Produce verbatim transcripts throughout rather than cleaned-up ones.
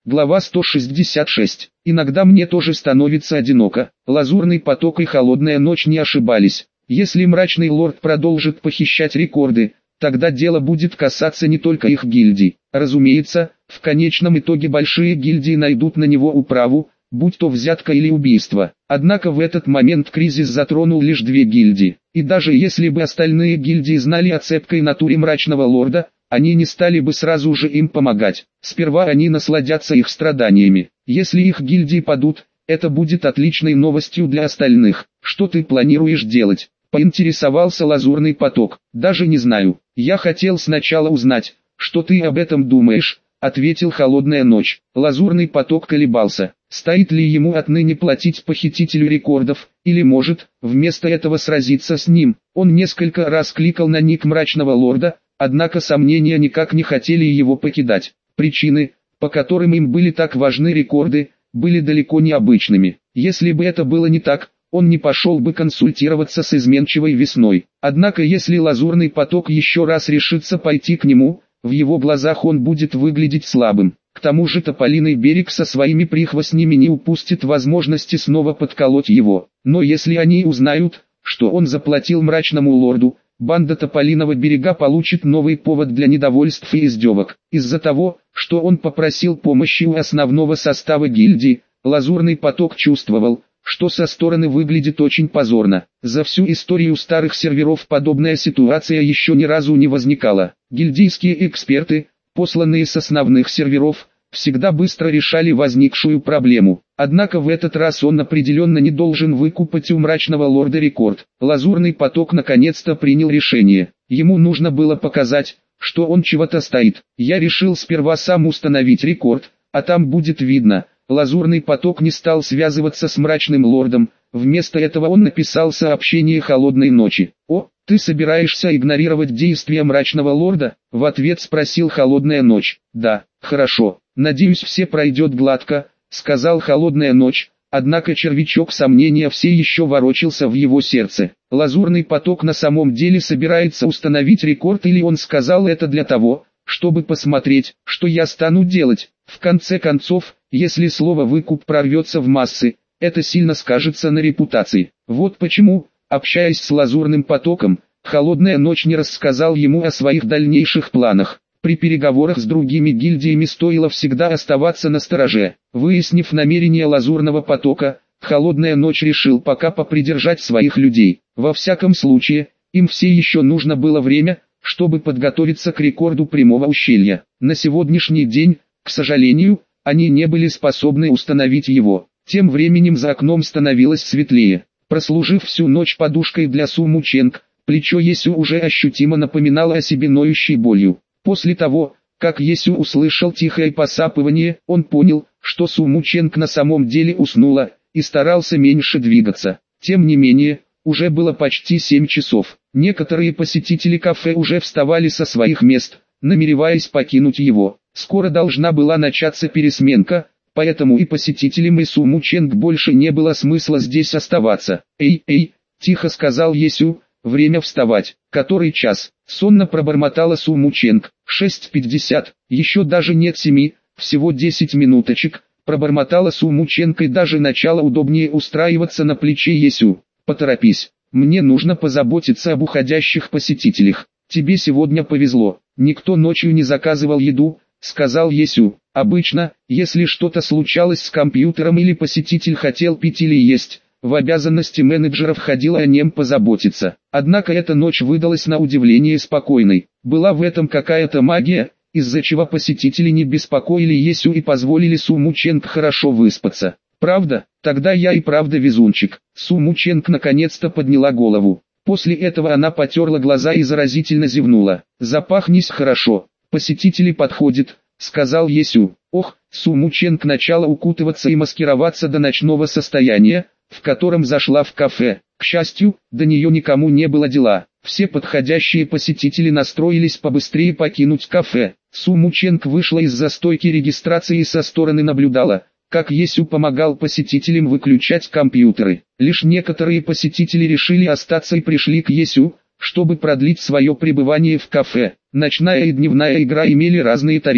Глава сто шестьдесят шесть. Иногда мне тоже становится одиноко. Лазурный поток и холодная ночь не ошибались. Если мрачный лорд продолжит похищать рекорды, тогда дело будет касаться не только их гильдий. Разумеется, в конечном итоге большие гильдии найдут на него управу, будь то взятка или убийство. Однако в этот момент кризис затронул лишь две гильдии. И даже если бы остальные гильдии знали о цепкой натуре мрачного лорда, они не стали бы сразу же им помогать. Сперва они насладятся их страданиями. Если их гильдии падут, это будет отличной новостью для остальных. Что ты планируешь делать? Поинтересовался Лазурный поток. Даже не знаю. Я хотел сначала узнать, что ты об этом думаешь, ответил Холодная ночь. Лазурный поток колебался. Стоит ли ему отныне платить похитителю рекордов, или может, вместо этого сразиться с ним? Он несколько раз кликал на ник мрачного лорда, однако сомнения никак не хотели его покидать. Причины, по которым им были так важны рекорды, были далеко не обычными. Если бы это было не так, он не пошел бы консультироваться с изменчивой весной. Однако если Лазурный поток еще раз решится пойти к нему, в его глазах он будет выглядеть слабым. К тому же Тополиный берег со своими прихвостнями не упустит возможности снова подколоть его. Но если они узнают, что он заплатил мрачному лорду, банда Тополиного берега получит новый повод для недовольств и издевок. Из-за того, что он попросил помощи у основного состава гильдии, Лазурный поток чувствовал, что со стороны выглядит очень позорно. За всю историю старых серверов подобная ситуация еще ни разу не возникала. Гильдийские эксперты, посланные с основных серверов, всегда быстро решали возникшую проблему. Однако в этот раз он определенно не должен выкупать у мрачного лорда рекорд. Лазурный поток наконец-то принял решение. Ему нужно было показать, что он чего-то стоит. Я решил сперва сам установить рекорд, а там будет видно. Лазурный поток не стал связываться с мрачным лордом, вместо этого он написал сообщение Холодной ночи. «О, ты собираешься игнорировать действия мрачного лорда?» — в ответ спросил Холодная ночь. «Да, хорошо, надеюсь все пройдет гладко», — сказал Холодная ночь, однако червячок сомнения все еще ворочался в его сердце. Лазурный поток на самом деле собирается установить рекорд, или он сказал это для того, чтобы посмотреть, что я стану делать? В конце концов, если слово «выкуп» прорвется в массы, это сильно скажется на репутации. Вот почему, общаясь с Лазурным потоком, Холодная ночь не рассказал ему о своих дальнейших планах. При переговорах с другими гильдиями стоило всегда оставаться настороже. Выяснив намерения Лазурного потока, Холодная ночь решил пока попридержать своих людей. Во всяком случае, им все еще нужно было время, чтобы подготовиться к рекорду Прямого ущелья. На сегодняшний день, к сожалению, они не были способны установить его. Тем временем за окном становилось светлее. Прослужив всю ночь подушкой для Су Мученг, плечо Есю уже ощутимо напоминало о себе ноющей болью. После того, как Есю услышал тихое посапывание, он понял, что Су Мученг на самом деле уснула, и старался меньше двигаться. Тем не менее, уже было почти семь часов. Некоторые посетители кафе уже вставали со своих мест, намереваясь покинуть его. Скоро должна была начаться пересменка, поэтому и посетителям и Су Мученг больше не было смысла здесь оставаться. «Эй, эй!» – тихо сказал Есю, – «время вставать». «Который час?» – сонно пробормотала Су Мученг. «шесть пятьдесят, еще даже нет семи, всего десять минуточек», – пробормотала Су Мученг, и даже начала удобнее устраиваться на плече Есю. «Поторопись, мне нужно позаботиться об уходящих посетителях. Тебе сегодня повезло, никто ночью не заказывал еду», — сказал Есю. «Обычно, если что-то случалось с компьютером или посетитель хотел пить или есть, в обязанности менеджера входило о нем позаботиться. Однако эта ночь выдалась на удивление спокойной. Была в этом какая-то магия, из-за чего посетители не беспокоили Есю и позволили Су Мученг хорошо выспаться. Правда? Тогда я и правда везунчик». Су Мученг наконец-то подняла голову. После этого она потерла глаза и заразительно зевнула. «Запахнись хорошо. Посетители подходят», — сказал Есю. Ох, Су Мученг начала укутываться и маскироваться до ночного состояния, в котором зашла в кафе. К счастью, до нее никому не было дела. Все подходящие посетители настроились побыстрее покинуть кафе. Су Мученг вышла из-за стойки регистрации и со стороны наблюдала, как Есю помогал посетителям выключать компьютеры. Лишь некоторые посетители решили остаться и пришли к Есю, чтобы продлить свое пребывание в кафе. Ночная и дневная игра имели разные тарифы.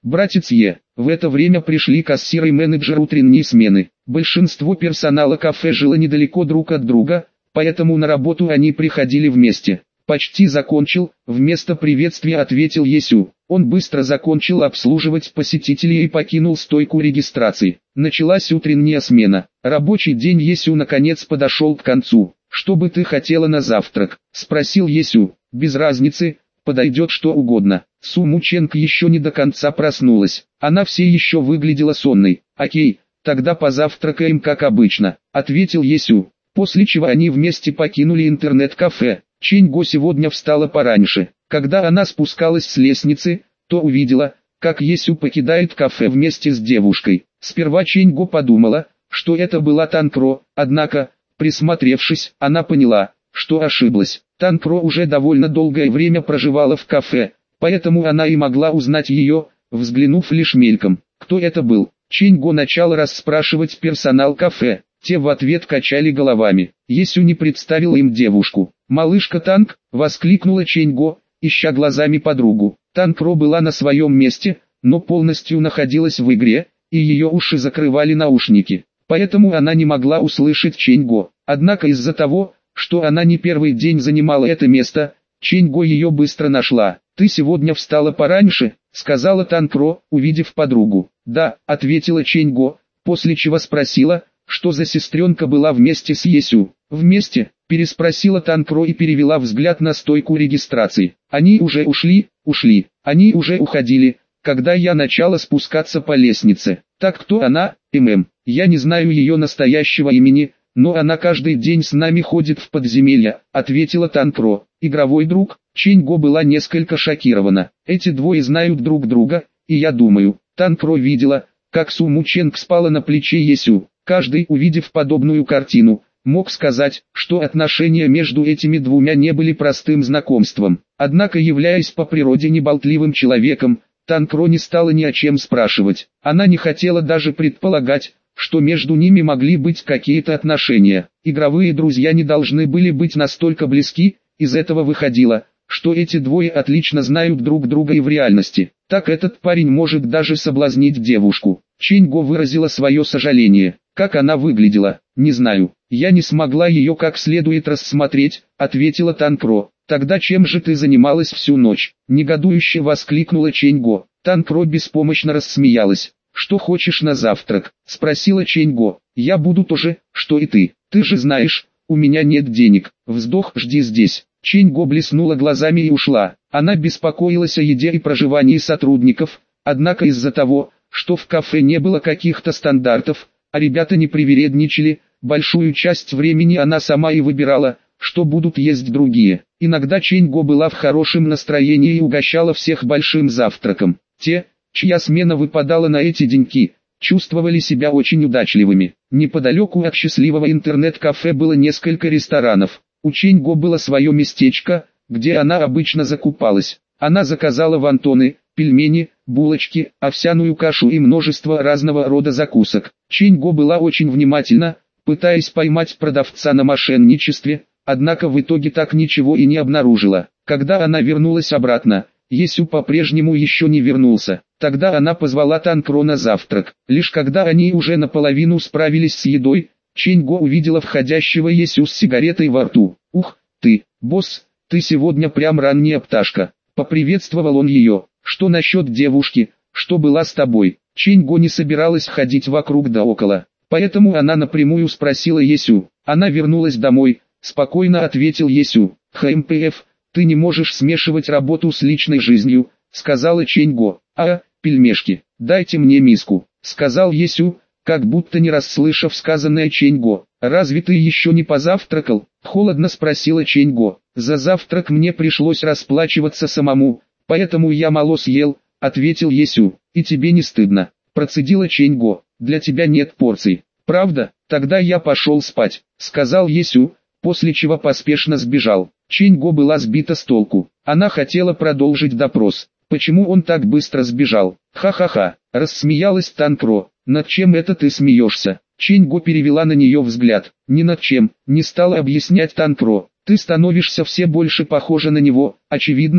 Братец Е. В это время пришли кассир и менеджер утренней смены. Большинство персонала кафе жило недалеко друг от друга, поэтому на работу они приходили вместе. «Почти закончил», — вместо приветствия ответил Есю. Он быстро закончил обслуживать посетителей и покинул стойку регистрации. Началась утренняя смена. Рабочий день Есю наконец подошел к концу. «Что бы ты хотела на завтрак?» — спросил Есю. «Без разницы, подойдет что угодно». Су Мученко еще не до конца проснулась. Она все еще выглядела сонной. «Окей, тогда позавтракаем как обычно», — ответил Есю. После чего они вместе покинули интернет-кафе. Ченьго сегодня встала пораньше. Когда она спускалась с лестницы, то увидела, как Есю покидает кафе вместе с девушкой. Сперва Ченьго подумала, что это была Танкро, однако, присмотревшись, она поняла, что ошиблась. Танкро уже довольно долгое время проживала в кафе, поэтому она и могла узнать ее, взглянув лишь мельком. Кто это был? Ченьго начала расспрашивать персонал кафе. Те в ответ качали головами. Есю не представила им девушку. «Малышка Танк!» — воскликнула Ченьго, ища глазами подругу. Танкро была на своем месте, но полностью находилась в игре, и ее уши закрывали наушники. Поэтому она не могла услышать Ченьго. Однако из-за того, что она не первый день занимала это место, Ченьго ее быстро нашла. «Ты сегодня встала пораньше?» — сказала Танкро, увидев подругу. «Да», — ответила Ченьго, после чего спросила, что за сестренка была вместе с Есю. «Вместе?» — переспросила Танкро и перевела взгляд на стойку регистрации. «Они уже ушли?» «Ушли. Они уже уходили, когда я начала спускаться по лестнице. Так кто она?» «ММ. Я не знаю ее настоящего имени, но она каждый день с нами ходит в подземелье», — ответила Танкро. «Игровой друг?» Ченьго была несколько шокирована. «Эти двое знают друг друга, и я думаю». Танкро видела, как Су Мученко спала на плече Есю. Каждый, увидев подобную картину, мог сказать, что отношения между этими двумя не были простым знакомством. Однако, являясь по природе неболтливым человеком, Танкро не стала ни о чем спрашивать. Она не хотела даже предполагать, что между ними могли быть какие-то отношения. Игровые друзья не должны были быть настолько близки, из этого выходило, что эти двое отлично знают друг друга и в реальности. Так этот парень может даже соблазнить девушку. Ченьго выразила свое сожаление. «Как она выглядела, не знаю. Я не смогла ее как следует рассмотреть», — ответила Танкро. «Тогда чем же ты занималась всю ночь?» — негодующе воскликнула Ченьго. Танкро беспомощно рассмеялась. «Что хочешь на завтрак?» — спросила Ченьго. «Я буду то же, что и ты. Ты же знаешь, у меня нет денег. Вздох, жди здесь». Ченьго блеснула глазами и ушла. Она беспокоилась о еде и проживании сотрудников, однако из-за того, что в кафе не было каких-то стандартов, а ребята не привередничали, большую часть времени она сама и выбирала, что будут есть другие. Иногда Ченьго была в хорошем настроении и угощала всех большим завтраком. Те, чья смена выпадала на эти деньки, чувствовали себя очень удачливыми. Неподалеку от счастливого интернет-кафе было несколько ресторанов. У Ченьго было свое местечко, где она обычно закупалась. Она заказала вонтоны, пельмени, булочки, овсяную кашу и множество разного рода закусок. Ченьго была очень внимательна, пытаясь поймать продавца на мошенничестве, однако в итоге так ничего и не обнаружила. Когда она вернулась обратно, Есю по-прежнему еще не вернулся. Тогда она позвала Танкро на завтрак. Лишь когда они уже наполовину справились с едой, Ченьго увидела входящего Есю с сигаретой во рту. «Ух, ты, босс, ты сегодня прям ранняя пташка», — поприветствовал он ее. «Что насчет девушки, что была с тобой?» Ченьго не собиралась ходить вокруг да около, поэтому она напрямую спросила Есю. Она вернулась домой, спокойно ответил Есю. «ХМПФ, ты не можешь смешивать работу с личной жизнью», — сказала Ченьго. «А, пельмешки, дайте мне миску», — сказал Есю, как будто не расслышав сказанное Ченьго. «Разве ты еще не позавтракал?» — холодно спросила Ченьго. «За завтрак мне пришлось расплачиваться самому, поэтому я мало съел», — ответил Есю. «И тебе не стыдно?» — процедила Ченьго. «Для тебя нет порций». «Правда? Тогда я пошел спать», — сказал Есю, после чего поспешно сбежал. Ченьго была сбита с толку. Она хотела продолжить допрос. «Почему он так быстро сбежал?» «Ха-ха-ха», — рассмеялась Танкро. «Над чем это ты смеешься?» Ченьго перевела на нее взгляд. «Ни над чем», — не стала объяснять Танкро. «Ты становишься все больше похожа на него, очевидно,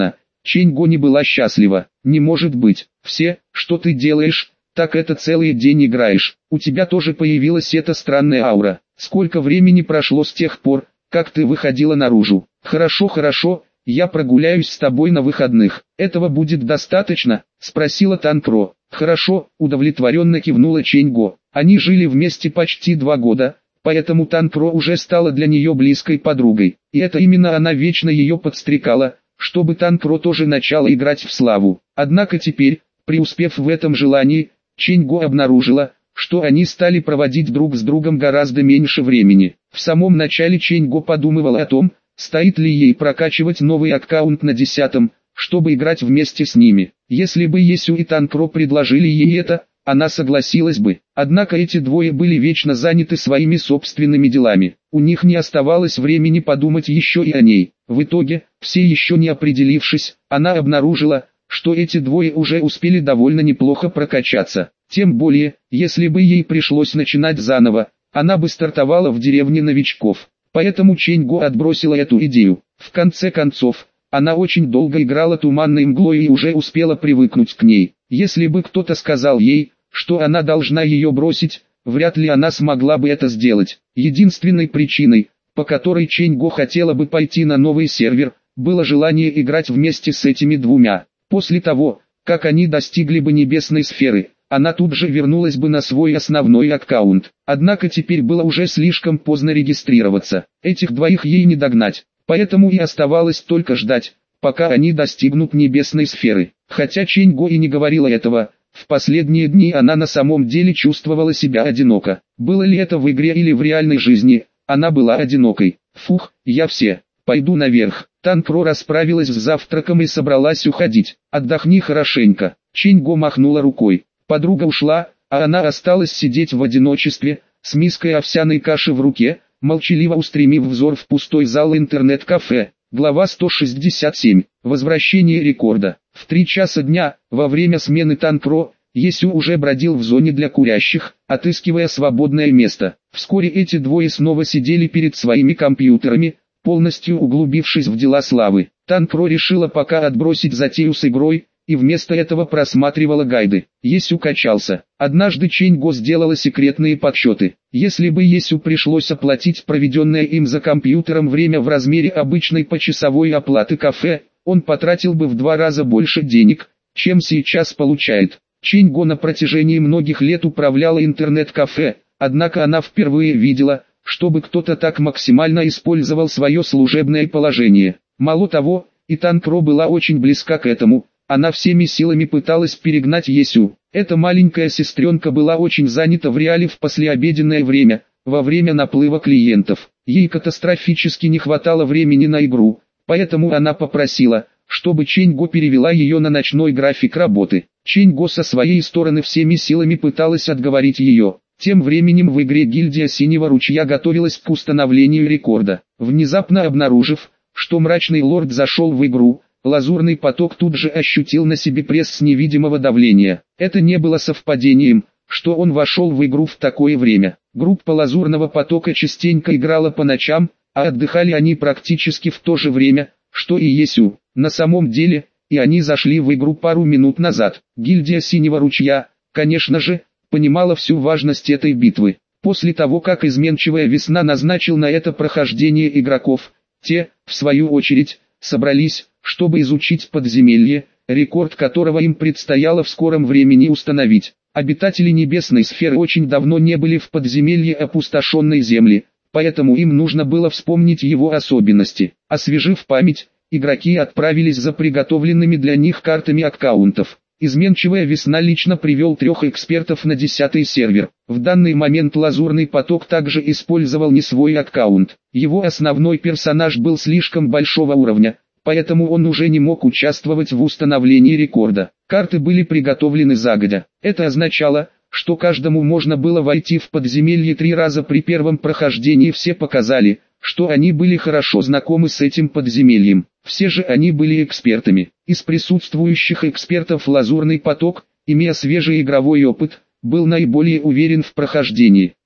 Чэнь-Го не была счастлива. Не может быть. Все, что ты делаешь, так это целый день играешь. У тебя тоже появилась эта странная аура. Сколько времени прошло с тех пор, как ты выходила наружу? Хорошо, хорошо, я прогуляюсь с тобой на выходных. Этого будет достаточно? Спросила Танпро. Хорошо, удовлетворенно кивнула Чэнь-Го. Они жили вместе почти два года, поэтому Танпро уже стала для нее близкой подругой. И это именно она вечно ее подстрекала, чтобы Танпро тоже начала играть в славу. Однако теперь, преуспев в этом желании, Чэнь-Го обнаружила, что они стали проводить друг с другом гораздо меньше времени. В самом начале Чэнь-Го подумывала о том, стоит ли ей прокачивать новый аккаунт на десятом, чтобы играть вместе с ними. Если бы Есю и Танпро предложили ей это, она согласилась бы. Однако эти двое были вечно заняты своими собственными делами. У них не оставалось времени подумать еще и о ней. В итоге, все еще не определившись, она обнаружила, что эти двое уже успели довольно неплохо прокачаться. Тем более, если бы ей пришлось начинать заново, она бы стартовала в деревне новичков. Поэтому Чэнь-Го отбросила эту идею. В конце концов, она очень долго играла туманной мглой и уже успела привыкнуть к ней. Если бы кто-то сказал ей, что она должна ее бросить, вряд ли она смогла бы это сделать. Единственной причиной, по которой Чэнь-Го хотела бы пойти на новый сервер, было желание играть вместе с этими двумя. После того, как они достигли бы небесной сферы, она тут же вернулась бы на свой основной аккаунт. Однако теперь было уже слишком поздно регистрироваться. Этих двоих ей не догнать, поэтому и оставалось только ждать, пока они достигнут небесной сферы. Хотя Чэнь-Го и не говорила этого, в последние дни она на самом деле чувствовала себя одиноко. Было ли это в игре или в реальной жизни, она была одинокой. Фух, я все. Пойду наверх. Танпро расправилась с завтраком и собралась уходить. Отдохни хорошенько. Чэнь-Го махнула рукой. Подруга ушла, а она осталась сидеть в одиночестве, с миской овсяной каши в руке, молчаливо устремив взор в пустой зал интернет-кафе. Глава сто шестьдесят семь. Возвращение рекорда. В три часа дня, во время смены Танпро, Есю уже бродил в зоне для курящих, отыскивая свободное место. Вскоре эти двое снова сидели перед своими компьютерами, полностью углубившись в дела славы. Танпро решила пока отбросить затею с игрой, и вместо этого просматривала гайды. Есю качался. Однажды Чэнь-Го сделала секретные подсчеты. Если бы Есю пришлось оплатить проведенное им за компьютером время в размере обычной почасовой оплаты кафе, он потратил бы в два раза больше денег, чем сейчас получает. Чэнь-Го на протяжении многих лет управляла интернет-кафе, однако она впервые видела, чтобы кто-то так максимально использовал свое служебное положение. Мало того, и Танпро была очень близка к этому. Она всеми силами пыталась перегнать Есю. Эта маленькая сестренка была очень занята в реале в послеобеденное время, во время наплыва клиентов. Ей катастрофически не хватало времени на игру, поэтому она попросила, чтобы Чэнь-Го перевела ее на ночной график работы. Чэнь-Го со своей стороны всеми силами пыталась отговорить ее. Тем временем в игре гильдия Синего Ручья готовилась к установлению рекорда. Внезапно обнаружив, что мрачный лорд зашел в игру, Лазурный поток тут же ощутил на себе пресс с невидимого давления. Это не было совпадением, что он вошел в игру в такое время. Группа Лазурного потока частенько играла по ночам, а отдыхали они практически в то же время, что и Есю. На самом деле, и они зашли в игру пару минут назад. Гильдия Синего Ручья, конечно же, понимала всю важность этой битвы. После того, как изменчивая весна назначил на это прохождение игроков, те, в свою очередь, собрались, чтобы изучить подземелье, рекорд которого им предстояло в скором времени установить. Обитатели небесной сферы очень давно не были в подземелье опустошенной земли, поэтому им нужно было вспомнить его особенности. Освежив память, игроки отправились за приготовленными для них картами аккаунтов. Изменчивая весна лично привел трех экспертов на десятый сервер. В данный момент Лазурный поток также использовал не свой аккаунт. Его основной персонаж был слишком большого уровня, поэтому он уже не мог участвовать в установлении рекорда. Карты были приготовлены загодя. Это означало, что каждому можно было войти в подземелье три раза при первом прохождении. Все показали, что они были хорошо знакомы с этим подземельем. Все же они были экспертами. Из присутствующих экспертов Лазурный поток, имея свежий игровой опыт, был наиболее уверен в прохождении.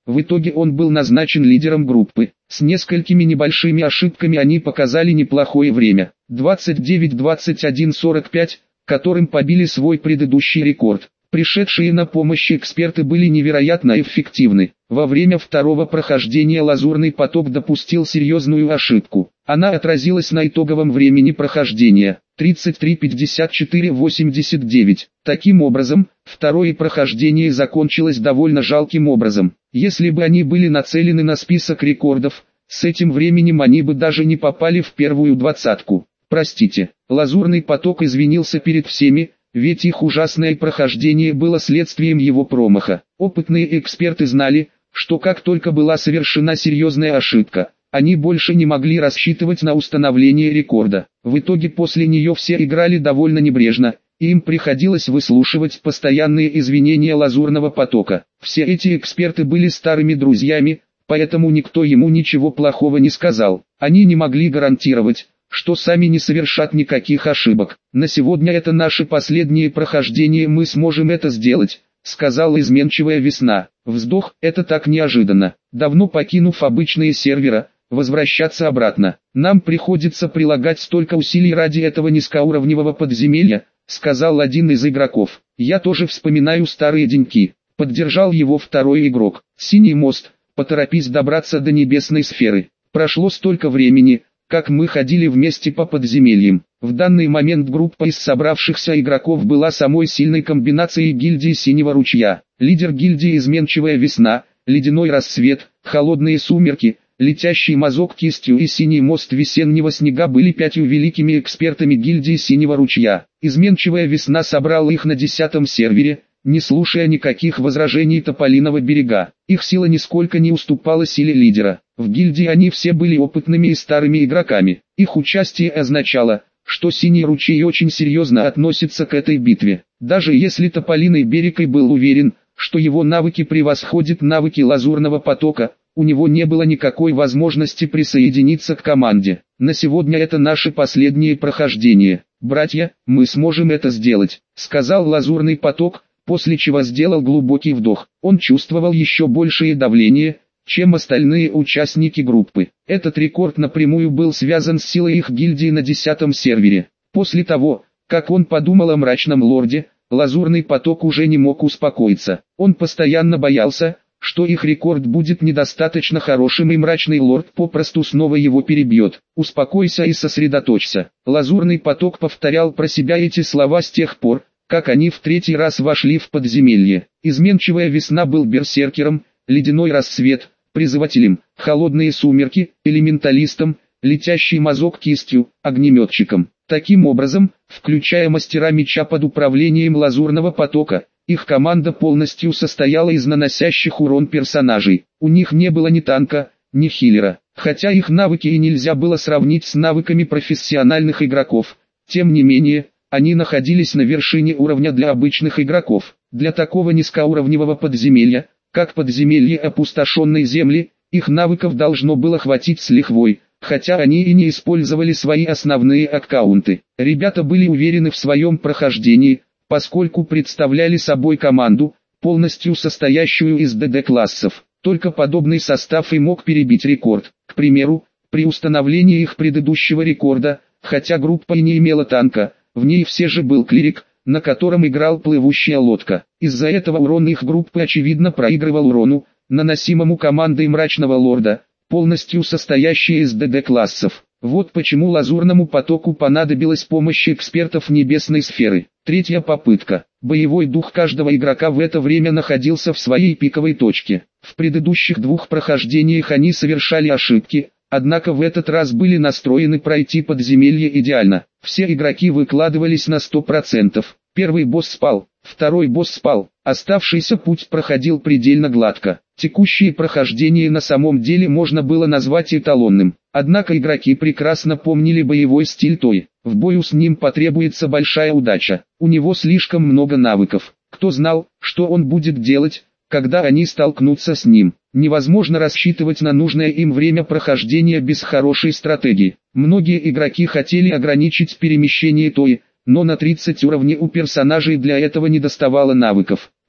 В итоге он был назначен лидером группы. С несколькими небольшими ошибками они показали неплохое время. двадцать девять двадцать один сорок пять, которым побили свой предыдущий рекорд. Пришедшие на помощь эксперты были невероятно эффективны. Во время второго прохождения Лазурный поток допустил серьезную ошибку. Она отразилась на итоговом времени прохождения – тридцать три пятьдесят четыре восемьдесят девять. Таким образом, второе прохождение закончилось довольно жалким образом. Если бы они были нацелены на список рекордов, с этим временем они бы даже не попали в первую двадцатку. Простите, Лазурный поток извинился перед всеми, ведь их ужасное прохождение было следствием его промаха. Опытные эксперты знали, что как только была совершена серьезная ошибка, они больше не могли рассчитывать на установление рекорда. В итоге после нее все играли довольно небрежно, и им приходилось выслушивать постоянные извинения Лазурного потока. Все эти эксперты были старыми друзьями, поэтому никто ему ничего плохого не сказал. Они не могли гарантировать, что сами не совершат никаких ошибок. «На сегодня это наше последнее прохождение, мы сможем это сделать», — сказала изменчивая весна. Вздох, это так неожиданно. Давно покинув обычные сервера, возвращаться обратно. Нам приходится прилагать столько усилий ради этого низкоуровневого подземелья, сказал один из игроков. Я тоже вспоминаю старые деньки. Поддержал его второй игрок. Синий мост, поторопись добраться до небесной сферы. Прошло столько времени, как мы ходили вместе по подземельям. В данный момент группа из собравшихся игроков была самой сильной комбинацией гильдии Синего Ручья. Лидер гильдии Изменчивая Весна, Ледяной Рассвет, Холодные Сумерки, Летящий Мазок Кистью и Синий Мост Весеннего Снега были пятью великими экспертами гильдии Синего Ручья. Изменчивая Весна собрала их на десятом сервере, не слушая никаких возражений Тополиного Берега. Их сила нисколько не уступала силе лидера. В гильдии они все были опытными и старыми игроками. Их участие означало, что Синий Ручей очень серьезно относится к этой битве. Даже если Тополиный Берег и был уверен, что его навыки превосходят навыки Лазурного потока, у него не было никакой возможности присоединиться к команде. На сегодня это наше последнее прохождение. Братья, мы сможем это сделать, сказал Лазурный поток, после чего сделал глубокий вдох. Он чувствовал еще большее давление, чем остальные участники группы. Этот рекорд напрямую был связан с силой их гильдии на десятом сервере. После того, как он подумал о Мрачном Лорде, Лазурный поток уже не мог успокоиться. Он постоянно боялся, что их рекорд будет недостаточно хорошим и Мрачный Лорд попросту снова его перебьет. Успокойся и сосредоточься. Лазурный поток повторял про себя эти слова с тех пор, как они в третий раз вошли в подземелье. Изменчивая Весна был берсеркером, Ледяной Рассвет — призывателем, Холодные Сумерки — элементалистом, Летящий Мазок Кистью — огнеметчиком. Таким образом, включая Мастера Меча под управлением Лазурного потока, их команда полностью состояла из наносящих урон персонажей. У них не было ни танка, ни хиллера. Хотя их навыки и нельзя было сравнить с навыками профессиональных игроков, тем не менее, они находились на вершине уровня для обычных игроков. Для такого низкоуровневого подземелья, как подземелье опустошенной земли, их навыков должно было хватить с лихвой, хотя они и не использовали свои основные аккаунты. Ребята были уверены в своем прохождении, поскольку представляли собой команду, полностью состоящую из ДД-классов. Только подобный состав и мог перебить рекорд. К примеру, при установлении их предыдущего рекорда, хотя группа и не имела танка, в ней все же был клирик, на котором играл плывущая лодка. Из-за этого урон их группы очевидно проигрывал урону, наносимому командой Мрачного Лорда, полностью состоящей из ДД-классов. Вот почему Лазурному потоку понадобилась помощь экспертов Небесной сферы. Третья попытка. Боевой дух каждого игрока в это время находился в своей пиковой точке. В предыдущих двух прохождениях они совершали ошибки, однако в этот раз были настроены пройти подземелье идеально. Все игроки выкладывались на сто процентов. Первый босс спал, второй босс спал, оставшийся путь проходил предельно гладко. Текущее прохождение на самом деле можно было назвать эталонным. Однако игроки прекрасно помнили боевой стиль Той. В бою с ним потребуется большая удача. У него слишком много навыков. Кто знал, что он будет делать, когда они столкнутся с ним? Невозможно рассчитывать на нужное им время прохождения без хорошей стратегии. Многие игроки хотели ограничить перемещение Той, но на тридцать уровней у персонажей для этого недоставало навыков.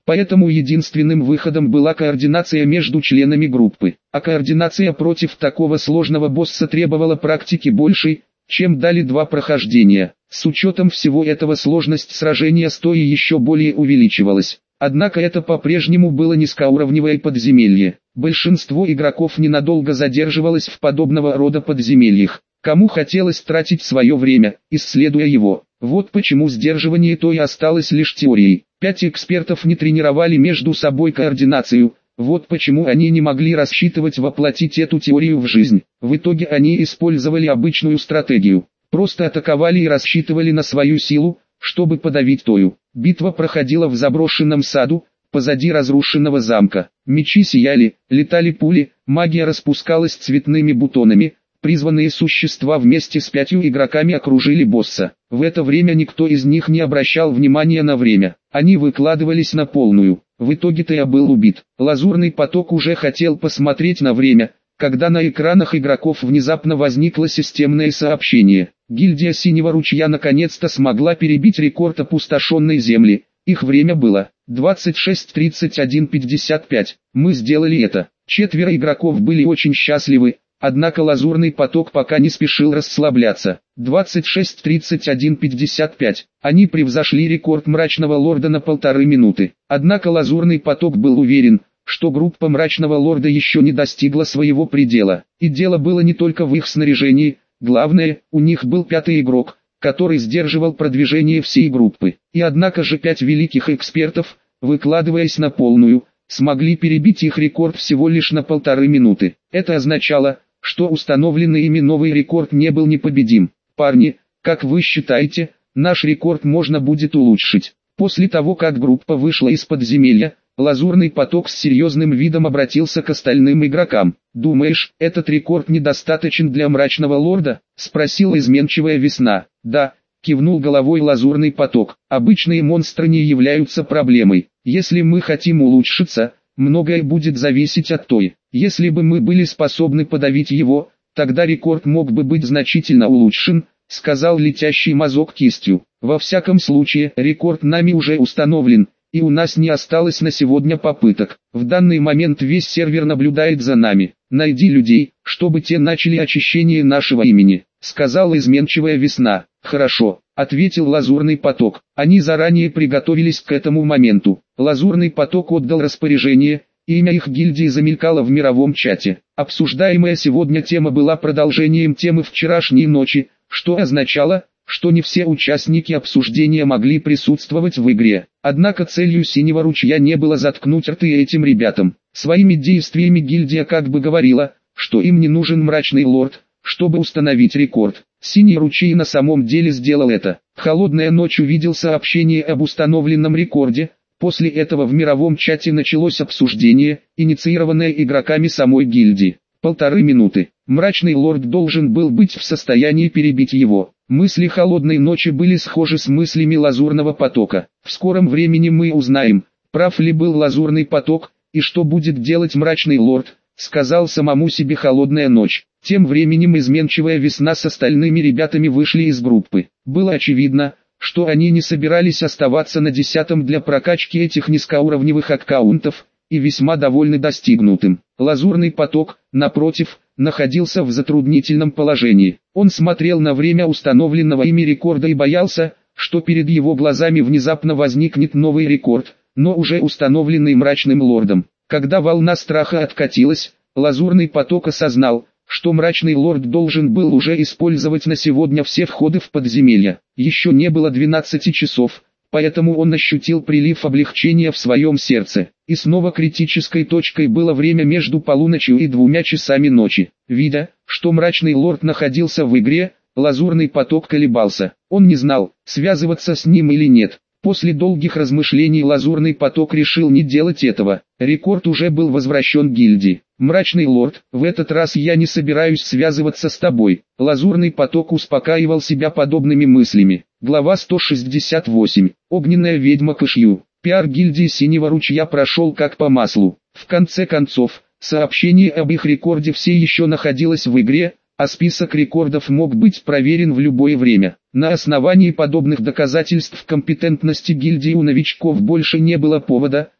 Поэтому единственным выходом была координация между членами группы. А координация против такого сложного босса требовала практики большей, чем дали два прохождения. С учетом всего этого сложность сражения стоя еще более увеличивалась. Однако это по-прежнему было низкоуровневое подземелье. Большинство игроков ненадолго задерживалось в подобного рода подземельях. Кому хотелось тратить свое время, исследуя его. Вот почему сдерживание то и осталось лишь теорией. Пять экспертов не тренировали между собой координацию. Вот почему они не могли рассчитывать воплотить эту теорию в жизнь. В итоге они использовали обычную стратегию. Просто атаковали и рассчитывали на свою силу, чтобы подавить Тою. Битва проходила в заброшенном саду, позади разрушенного замка. Мечи сияли, летали пули, магия распускалась цветными бутонами. Призванные существа вместе с пятью игроками окружили босса. В это время никто из них не обращал внимания на время. Они выкладывались на полную. В итоге-то я был убит. Лазурный поток уже хотел посмотреть на время, когда на экранах игроков внезапно возникло системное сообщение. Гильдия Синего Ручья наконец-то смогла перебить рекорд опустошенной земли. Их время было двадцать шесть тридцать один пятьдесят пять. Мы сделали это. Четверо игроков были очень счастливы. Однако Лазурный поток пока не спешил расслабляться. двадцать шесть тридцать один пятьдесят пять. Они превзошли рекорд Мрачного Лорда на полторы минуты. Однако Лазурный поток был уверен, что группа Мрачного Лорда еще не достигла своего предела. И дело было не только в их снаряжении. Главное, у них был пятый игрок, который сдерживал продвижение всей группы. И однако же пять великих экспертов, выкладываясь на полную, смогли перебить их рекорд всего лишь на полторы минуты. Это означало, что установленный ими новый рекорд не был непобедим. Парни, как вы считаете, наш рекорд можно будет улучшить? После того, как группа вышла из подземелья, Лазурный поток с серьезным видом обратился к остальным игрокам. «Думаешь, этот рекорд недостаточен для Мрачного Лорда?» — спросила изменчивая Весна. «Да», — кивнул головой Лазурный поток. «Обычные монстры не являются проблемой. Если мы хотим улучшиться, многое будет зависеть от той. Если бы мы были способны подавить его, тогда рекорд мог бы быть значительно улучшен», — сказал летящий мазок кистью. «Во всяком случае, рекорд нами уже установлен, и у нас не осталось на сегодня попыток. В данный момент весь сервер наблюдает за нами. Найди людей, чтобы те начали очищение нашего имени», — сказала изменчивая Весна. «Хорошо», — ответил Лазурный поток. Они заранее приготовились к этому моменту. Лазурный поток отдал распоряжение, и имя их гильдии замелькало в мировом чате. Обсуждаемая сегодня тема была продолжением темы вчерашней ночи, что означало, что не все участники обсуждения могли присутствовать в игре. Однако целью Синего Ручья не было заткнуть рты этим ребятам. Своими действиями гильдия как бы говорила, что им не нужен Мрачный Лорд, чтобы установить рекорд. Синий Ручей на самом деле сделал это. Холодная ночь увидел сообщение об установленном рекорде. После этого в мировом чате началось обсуждение, инициированное игроками самой гильдии. Полторы минуты. Мрачный Лорд должен был быть в состоянии перебить его. Мысли Холодной ночи были схожи с мыслями Лазурного потока. В скором времени мы узнаем, прав ли был Лазурный поток, и что будет делать Мрачный Лорд, сказал самому себе Холодная ночь. Тем временем изменчивая Весна с остальными ребятами вышли из группы. Было очевидно, что они не собирались оставаться на десятом для прокачки этих низкоуровневых аккаунтов, и весьма довольны достигнутым. Лазурный поток, напротив, находился в затруднительном положении. Он смотрел на время установленного ими рекорда и боялся, что перед его глазами внезапно возникнет новый рекорд, но уже установленный Мрачным Лордом. Когда волна страха откатилась, Лазурный поток осознал, что Мрачный Лорд должен был уже использовать на сегодня все входы в подземелье. Еще не было двенадцати часов, поэтому он ощутил прилив облегчения в своем сердце. И снова критической точкой было время между полуночью и двумя часами ночи. Видя, что Мрачный Лорд находился в игре, Лазурный поток колебался. Он не знал, связываться с ним или нет. После долгих размышлений Лазурный поток решил не делать этого. Рекорд уже был возвращен гильдии. «Мрачный Лорд, в этот раз я не собираюсь связываться с тобой». Лазурный поток успокаивал себя подобными мыслями. Глава сто шестьдесят восемь. Огненная ведьма Кышью. Пиар гильдии Синего Ручья прошел как по маслу. В конце концов, сообщение об их рекорде все еще находилось в игре, а список рекордов мог быть проверен в любое время. На основании подобных доказательств компетентности гильдии у новичков больше не было повода,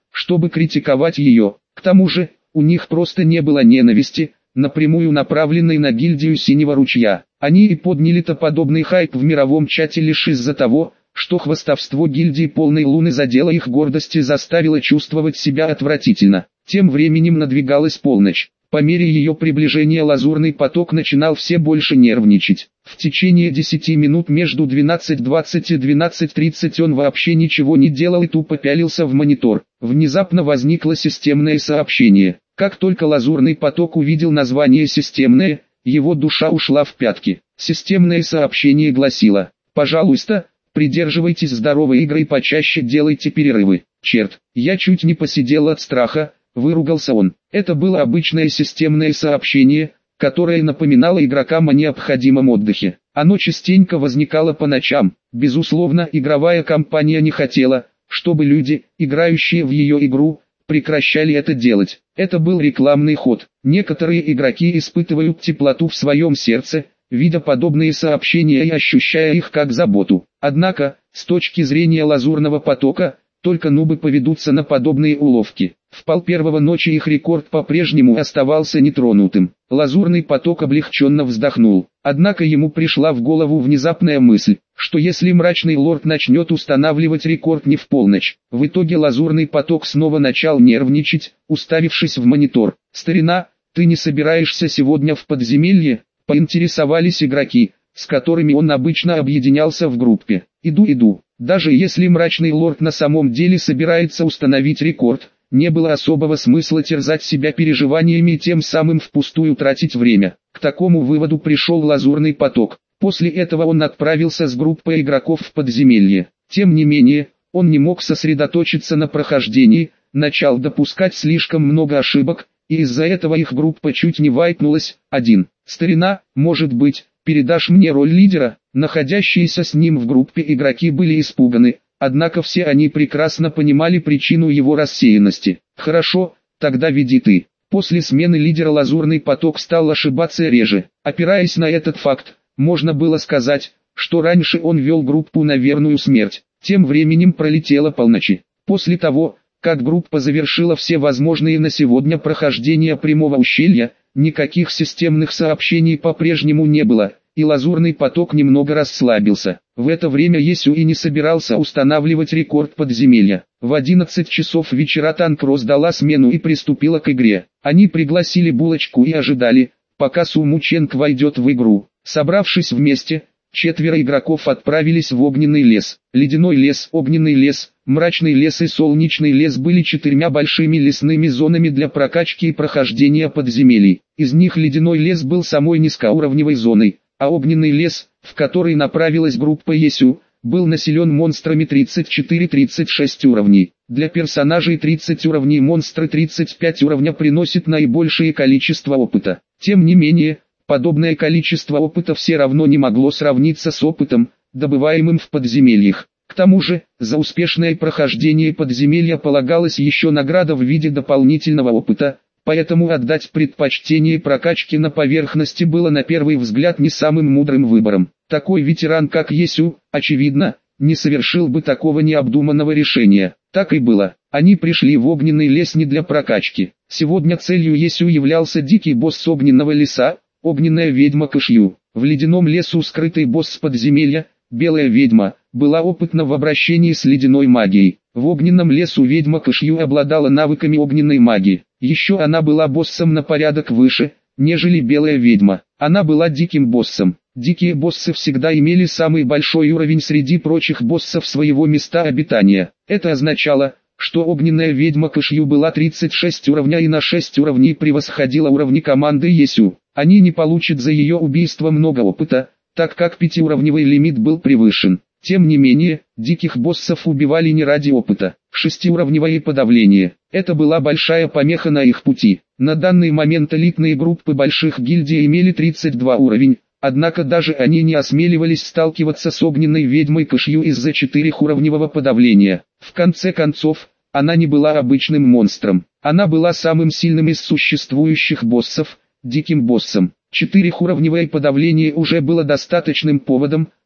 чтобы критиковать ее. К тому же, у них просто не было ненависти, напрямую направленной на гильдию Синего Ручья. Они и подняли-то подобный хайп в мировом чате лишь из-за того, что хвастовство гильдии Полной Луны задело их гордость и заставило чувствовать себя отвратительно. Тем временем надвигалась полночь. По мере ее приближения Лазурный Поток начинал все больше нервничать. В течение десяти минут между двенадцать двадцать и двенадцать тридцать он вообще ничего не делал и тупо пялился в монитор. Внезапно возникло системное сообщение. Как только Лазурный Поток увидел название «системное», его душа ушла в пятки. Системное сообщение гласило: «Пожалуйста, придерживайтесь здоровой игры и почаще делайте перерывы». Черт, я чуть не посидел от страха, выругался он. Это было обычное системное сообщение, которое напоминало игрокам о необходимом отдыхе. Оно частенько возникало по ночам. Безусловно, игровая компания не хотела, чтобы люди, играющие в ее игру, прекращали это делать. Это был рекламный ход. Некоторые игроки испытывают теплоту в своем сердце, видя подобные сообщения и ощущая их как заботу. Однако, с точки зрения Лазурного Потока, только нубы поведутся на подобные уловки. В полпервого ночи их рекорд по-прежнему оставался нетронутым. Лазурный Поток облегченно вздохнул. Однако ему пришла в голову внезапная мысль, что если Мрачный Лорд начнет устанавливать рекорд не в полночь, в итоге Лазурный Поток снова начал нервничать, уставившись в монитор. «Старина, ты не собираешься сегодня в подземелье?» — поинтересовались игроки, с которыми он обычно объединялся в группе. «Иду, иду». Даже если Мрачный Лорд на самом деле собирается установить рекорд, не было особого смысла терзать себя переживаниями и тем самым впустую тратить время. К такому выводу пришел Лазурный Поток. После этого он отправился с группой игроков в подземелье. Тем не менее, он не мог сосредоточиться на прохождении, начал допускать слишком много ошибок, и из-за этого их группа чуть не вайпнулась. Один. «Старина, может быть, передашь мне роль лидера?» Находящиеся с ним в группе игроки были испуганы, однако все они прекрасно понимали причину его рассеянности. «Хорошо, тогда веди ты». После смены лидера Лазурный Поток стал ошибаться реже. Опираясь на этот факт, можно было сказать, что раньше он вел группу на верную смерть. Тем временем пролетела полночи. После того, как группа завершила все возможные на сегодня прохождения Прямого ущелья, никаких системных сообщений по-прежнему не было, и Лазурный Поток немного расслабился. В это время Есюи не собирался устанавливать рекорд подземелья. В одиннадцать часов вечера Танкро сдала смену и приступила к игре. Они пригласили Булочку и ожидали, пока Суму Ченг войдет в игру. Собравшись вместе, четверо игроков отправились в Огненный лес. Ледяной лес, Огненный лес, Мрачный лес и Солнечный лес были четырьмя большими лесными зонами для прокачки и прохождения подземелий. Из них Ледяной лес был самой низкоуровневой зоной, а Огненный лес, в который направилась группа Есю, был населен монстрами тридцать четыре тридцать шесть уровней. Для персонажей тридцать уровней монстры тридцать пять уровня приносит наибольшее количество опыта. Тем не менее, подобное количество опыта все равно не могло сравниться с опытом, добываемым в подземельях. К тому же, за успешное прохождение подземелья полагалась еще награда в виде дополнительного опыта, поэтому отдать предпочтение прокачке на поверхности было на первый взгляд не самым мудрым выбором. Такой ветеран как Есю, очевидно, не совершил бы такого необдуманного решения. Так и было. Они пришли в Огненный лес не для прокачки. Сегодня целью Есю являлся дикий босс Огненного леса, Огненная ведьма Кышью. В Ледяном лесу скрытый босс подземелья, Белая ведьма, была опытна в обращении с ледяной магией. В Огненном лесу ведьма Кышью обладала навыками огненной магии. Еще она была боссом на порядок выше, нежели Белая ведьма. Она была диким боссом. Дикие боссы всегда имели самый большой уровень среди прочих боссов своего места обитания. Это означало, что Огненная ведьма Кышью была тридцать шесть уровня и на шесть уровней превосходила уровни команды Есю. Они не получат за ее убийство много опыта, так как пятиуровневый лимит был превышен. Тем не менее, диких боссов убивали не ради опыта. Шестиуровневое подавление. Это была большая помеха на их пути. На данный момент элитные группы больших гильдий имели тридцать два уровень, однако даже они не осмеливались сталкиваться с Огненной ведьмой Кышью из-за четырехуровневого подавления. В конце концов, она не была обычным монстром. Она была самым сильным из существующих боссов, диким боссом. Четырехуровневое подавление уже было достаточным поводом,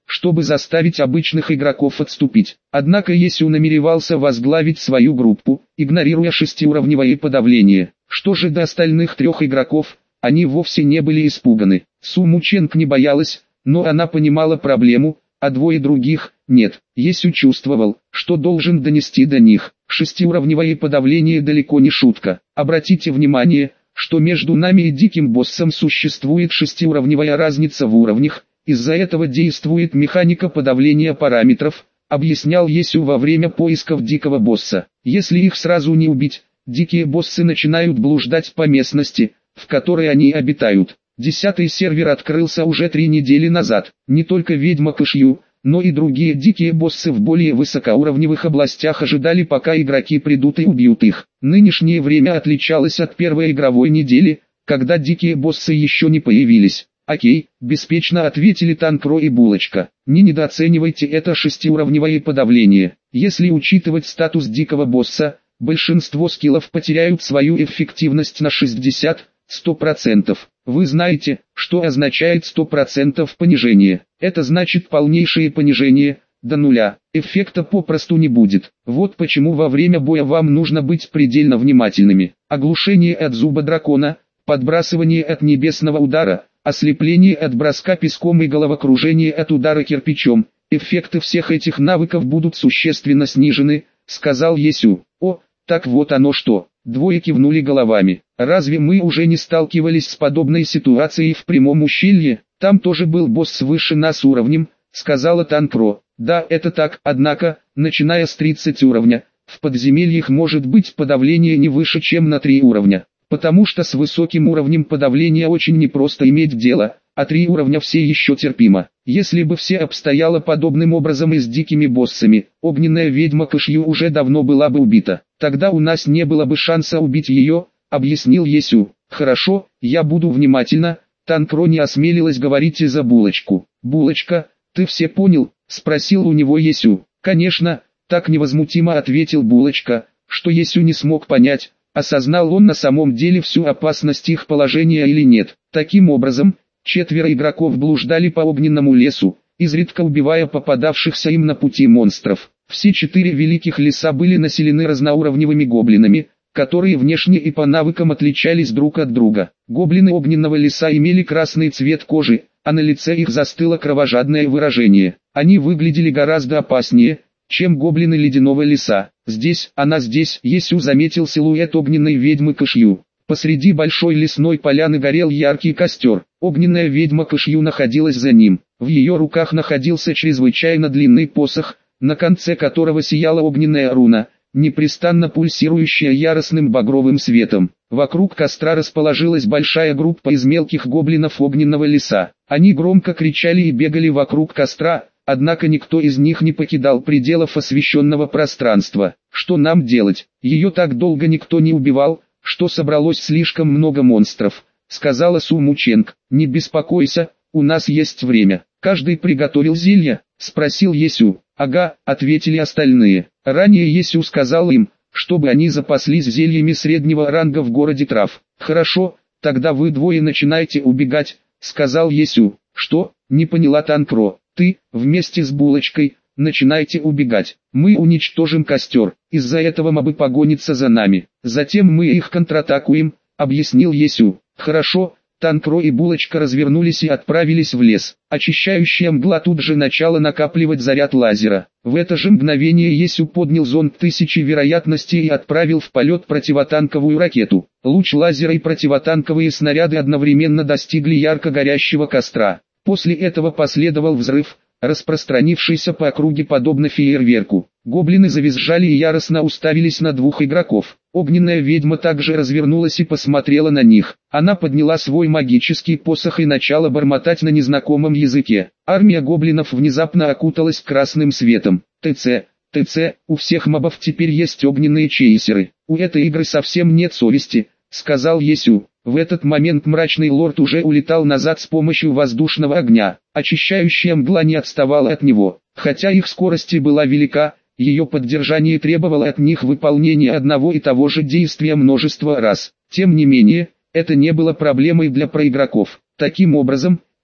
чтобы заставить обычных игроков отступить. Однако Есю намеревался возглавить свою группу, игнорируя шестиуровневое подавление. Что же до остальных трех игроков, они вовсе не были испуганы. Су Мученг не боялась, но она понимала проблему, а двое других – нет. Есю чувствовал, что должен донести до них. Шестиуровневое подавление далеко не шутка. Обратите внимание, что между нами и диким боссом существует шестиуровневая разница в уровнях, из-за этого действует механика подавления параметров, объяснял Есю во время поисков дикого босса. Если их сразу не убить, дикие боссы начинают блуждать по местности, в которой они обитают. Десятый сервер открылся уже три недели назад. Не только ведьма Кышью, но и другие дикие боссы в более высокоуровневых областях ожидали, пока игроки придут и убьют их. Нынешнее время отличалось от первой игровой недели, когда дикие боссы еще не появились. «Окей», – беспечно ответили Танкро и Булочка. «Не недооценивайте это шестиуровневое подавление. Если учитывать статус дикого босса, большинство скиллов потеряют свою эффективность на шестьдесят-сто процентов. Вы знаете, что означает сто процентов понижение? Это значит полнейшее понижение, до нуля. Эффекта попросту не будет. Вот почему во время боя вам нужно быть предельно внимательными. Оглушение от зуба дракона, подбрасывание от небесного удара, ослепление от броска песком и головокружение от удара кирпичом. Эффекты всех этих навыков будут существенно снижены», — сказал Есю. «О, так вот оно что». Двое кивнули головами. «Разве мы уже не сталкивались с подобной ситуацией в прямом ущелье? Там тоже был босс выше нас уровнем», — сказала Танкро. «Да, это так, однако, начиная с тридцатого уровня, в подземельях может быть подавление не выше, чем на три уровня. Потому что с высоким уровнем подавления очень непросто иметь дело, а три уровня все еще терпимо. Если бы все обстояло подобным образом и с дикими боссами, огненная ведьма Кышью уже давно была бы убита. Тогда у нас не было бы шанса убить ее», — объяснил Есю. «Хорошо, я буду внимательна», — Танкро не осмелилась говорить из-за Булочку. «Булочка, ты все понял?» — спросил у него Есю. «Конечно», — так невозмутимо ответил Булочка, что Есю не смог понять, осознал он на самом деле всю опасность их положения или нет. Таким образом, четверо игроков блуждали по огненному лесу, изредка убивая попадавшихся им на пути монстров. Все четыре великих леса были населены разноуровневыми гоблинами, которые внешне и по навыкам отличались друг от друга. Гоблины огненного леса имели красный цвет кожи, а на лице их застыло кровожадное выражение. Они выглядели гораздо опаснее, чем гоблины ледяного леса. Здесь, она здесь, Есю заметил силуэт огненной ведьмы Кышью. Посреди большой лесной поляны горел яркий костер. Огненная ведьма Кышью находилась за ним. В ее руках находился чрезвычайно длинный посох, на конце которого сияла огненная руна, непрестанно пульсирующая яростным багровым светом. Вокруг костра расположилась большая группа из мелких гоблинов огненного леса. Они громко кричали и бегали вокруг костра, однако никто из них не покидал пределов освещенного пространства. «Что нам делать? Ее так долго никто не убивал, что собралось слишком много монстров», — сказала Су Мученг. «Не беспокойся, у нас есть время». «Каждый приготовил зелья?» — спросил Есю. «Ага», — ответили остальные. Ранее Есю сказал им, чтобы они запаслись зельями среднего ранга в городе трав. «Хорошо, тогда вы двое начинайте убегать», — сказал Есю. «Что?» — не поняла Танкро. «Ты, вместе с Булочкой, начинайте убегать. Мы уничтожим костер, из-за этого мобы погонятся за нами. Затем мы их контратакуем», — объяснил Есю. «Хорошо». Танкро и Булочка развернулись и отправились в лес. Очищающая мгла тут же начала накапливать заряд лазера. В это же мгновение Есю поднял зонд тысячи вероятностей и отправил в полет противотанковую ракету. Луч лазера и противотанковые снаряды одновременно достигли ярко горящего костра. После этого последовал взрыв, распространившийся по округе подобно фейерверку. Гоблины завизжали и яростно уставились на двух игроков. Огненная ведьма также развернулась и посмотрела на них. Она подняла свой магический посох и начала бормотать на незнакомом языке. Армия гоблинов внезапно окуталась красным светом. «ТЦ, ТЦ, у всех мобов теперь есть огненные чейсеры. У этой игры совсем нет совести», — сказал Есю. В этот момент мрачный лорд уже улетал назад с помощью воздушного огня. Очищающая мгла не отставала от него. Хотя их скорость и была велика, ее поддержание требовало от них выполнения одного и того же действия множество раз. Тем не менее, это не было проблемой для проигроков. Таким образом,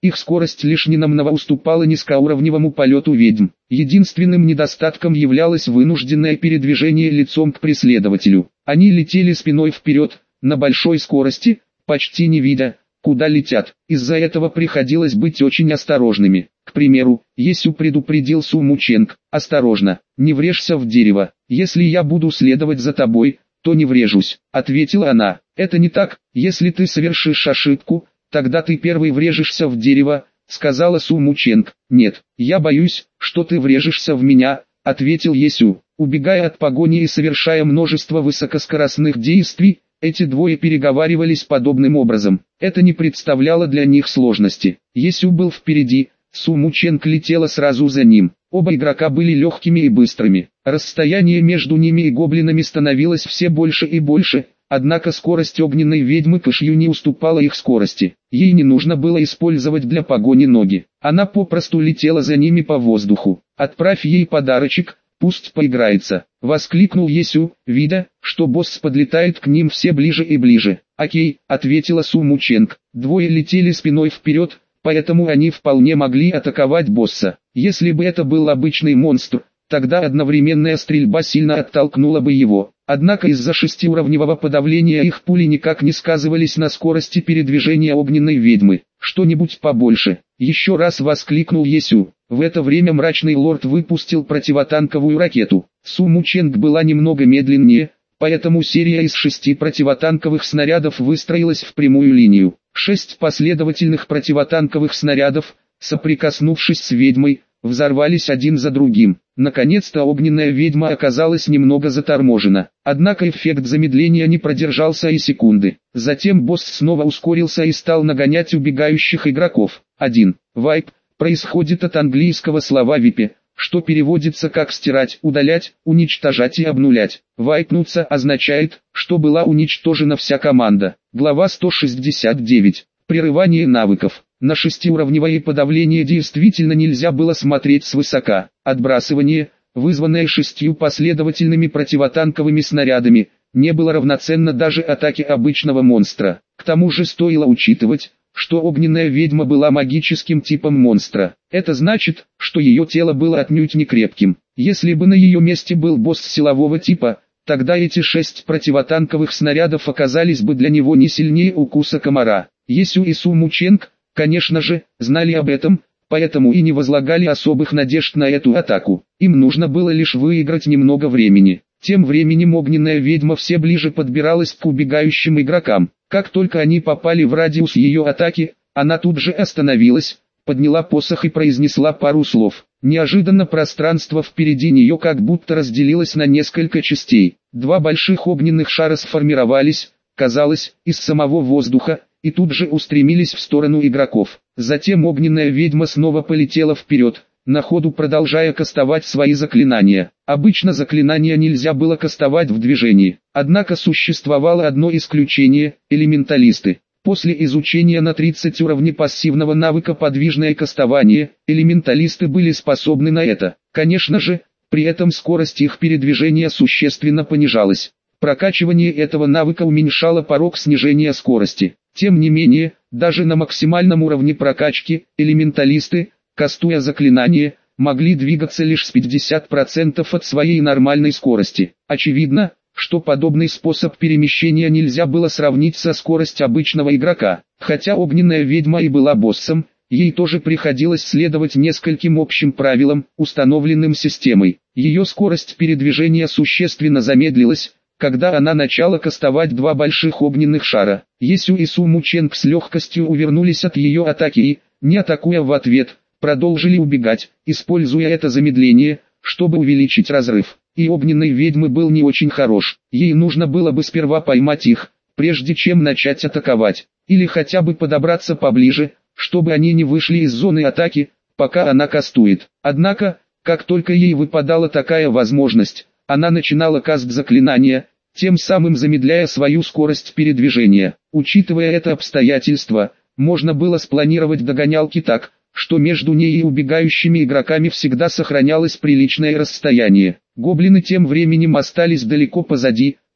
Их скорость лишь ненамного уступала низкоуровневому полету ведьм. Единственным недостатком являлось вынужденное передвижение лицом к преследователю. Они летели спиной вперед, на большой скорости, почти не видя, куда летят. Из-за этого приходилось быть очень осторожными. К примеру, Есю предупредил Су Мученг: «Осторожно, не врежься в дерево. Если я буду следовать за тобой, то не врежусь», — ответила она. «Это не так, если ты совершишь ошибку, тогда ты первый врежешься в дерево», — сказала Су Мученг. «Нет, я боюсь, что ты врежешься в меня», — ответил Есю. Убегая от погони и совершая множество высокоскоростных действий, эти двое переговаривались подобным образом. Это не представляло для них сложности. Есю был впереди, Су Мученг летела сразу за ним. Оба игрока были легкими и быстрыми. Расстояние между ними и гоблинами становилось все больше и больше, однако скорость огненной ведьмы Пышью не уступала их скорости. Ей не нужно было использовать для погони ноги. Она попросту летела за ними по воздуху. «Отправь ей подарочек, пусть поиграется», — воскликнул Есю, видя, что босс подлетает к ним все ближе и ближе. «Окей», — ответила Су Мученг. Двое летели спиной вперед, поэтому они вполне могли атаковать босса. Если бы это был обычный монстр, тогда одновременная стрельба сильно оттолкнула бы его. Однако из-за шестиуровневого подавления их пули никак не сказывались на скорости передвижения огненной ведьмы. «Что-нибудь побольше», — еще раз воскликнул Есю. В это время мрачный лорд выпустил противотанковую ракету. Су Мученг была немного медленнее, поэтому серия из шести противотанковых снарядов выстроилась в прямую линию. Шесть последовательных противотанковых снарядов, соприкоснувшись с ведьмой, взорвались один за другим. Наконец-то огненная ведьма оказалась немного заторможена. Однако эффект замедления не продержался и секунды. Затем босс снова ускорился и стал нагонять убегающих игроков. один. Вайп происходит от английского слова випе, что переводится как стирать, удалять, уничтожать и обнулять. Вайпнуться означает, что была уничтожена вся команда. Глава сто шестьдесят девять. Прерывание навыков. На шестиуровневое подавление действительно нельзя было смотреть свысока. Отбрасывание, вызванное шестью последовательными противотанковыми снарядами, не было равноценно даже атаке обычного монстра. К тому же стоило учитывать, что огненная ведьма была магическим типом монстра. Это значит, что ее тело было отнюдь не крепким. Если бы на ее месте был босс силового типа, тогда эти шесть противотанковых снарядов оказались бы для него не сильнее укуса комара. Есю и Су Мученг, конечно же, знали об этом, поэтому и не возлагали особых надежд на эту атаку. Им нужно было лишь выиграть немного времени. Тем временем огненная ведьма все ближе подбиралась к убегающим игрокам. Как только они попали в радиус ее атаки, она тут же остановилась, подняла посох и произнесла пару слов. Неожиданно пространство впереди нее как будто разделилось на несколько частей. Два больших огненных шара сформировались, казалось, из самого воздуха, и тут же устремились в сторону игроков. Затем огненная ведьма снова полетела вперед, на ходу продолжая кастовать свои заклинания. Обычно заклинания нельзя было кастовать в движении, однако существовало одно исключение – элементалисты. После изучения на тридцать уровне пассивного навыка подвижное кастование, элементалисты были способны на это. Конечно же, при этом скорость их передвижения существенно понижалась. Прокачивание этого навыка уменьшало порог снижения скорости. Тем не менее, даже на максимальном уровне прокачки, элементалисты, кастуя заклинания, могли двигаться лишь с пятьдесят процентов от своей нормальной скорости. Очевидно, что подобный способ перемещения нельзя было сравнить со скоростью обычного игрока. Хотя огненная ведьма и была боссом, ей тоже приходилось следовать нескольким общим правилам, установленным системой. Ее скорость передвижения существенно замедлилась, когда она начала кастовать два больших огненных шара. Есю и Су Мученг с легкостью увернулись от ее атаки и, не атакуя в ответ, продолжили убегать, используя это замедление, чтобы увеличить разрыв. И огненной ведьмы был не очень хорош. Ей нужно было бы сперва поймать их, прежде чем начать атаковать, или хотя бы подобраться поближе, чтобы они не вышли из зоны атаки, пока она кастует. Однако, как только ей выпадала такая возможность, она начинала каст заклинания, тем самым замедляя свою скорость передвижения. Учитывая это обстоятельство, можно было спланировать догонялки так, что между ней и убегающими игроками всегда сохранялось приличное расстояние. Гоблины тем временем остались далеко позади,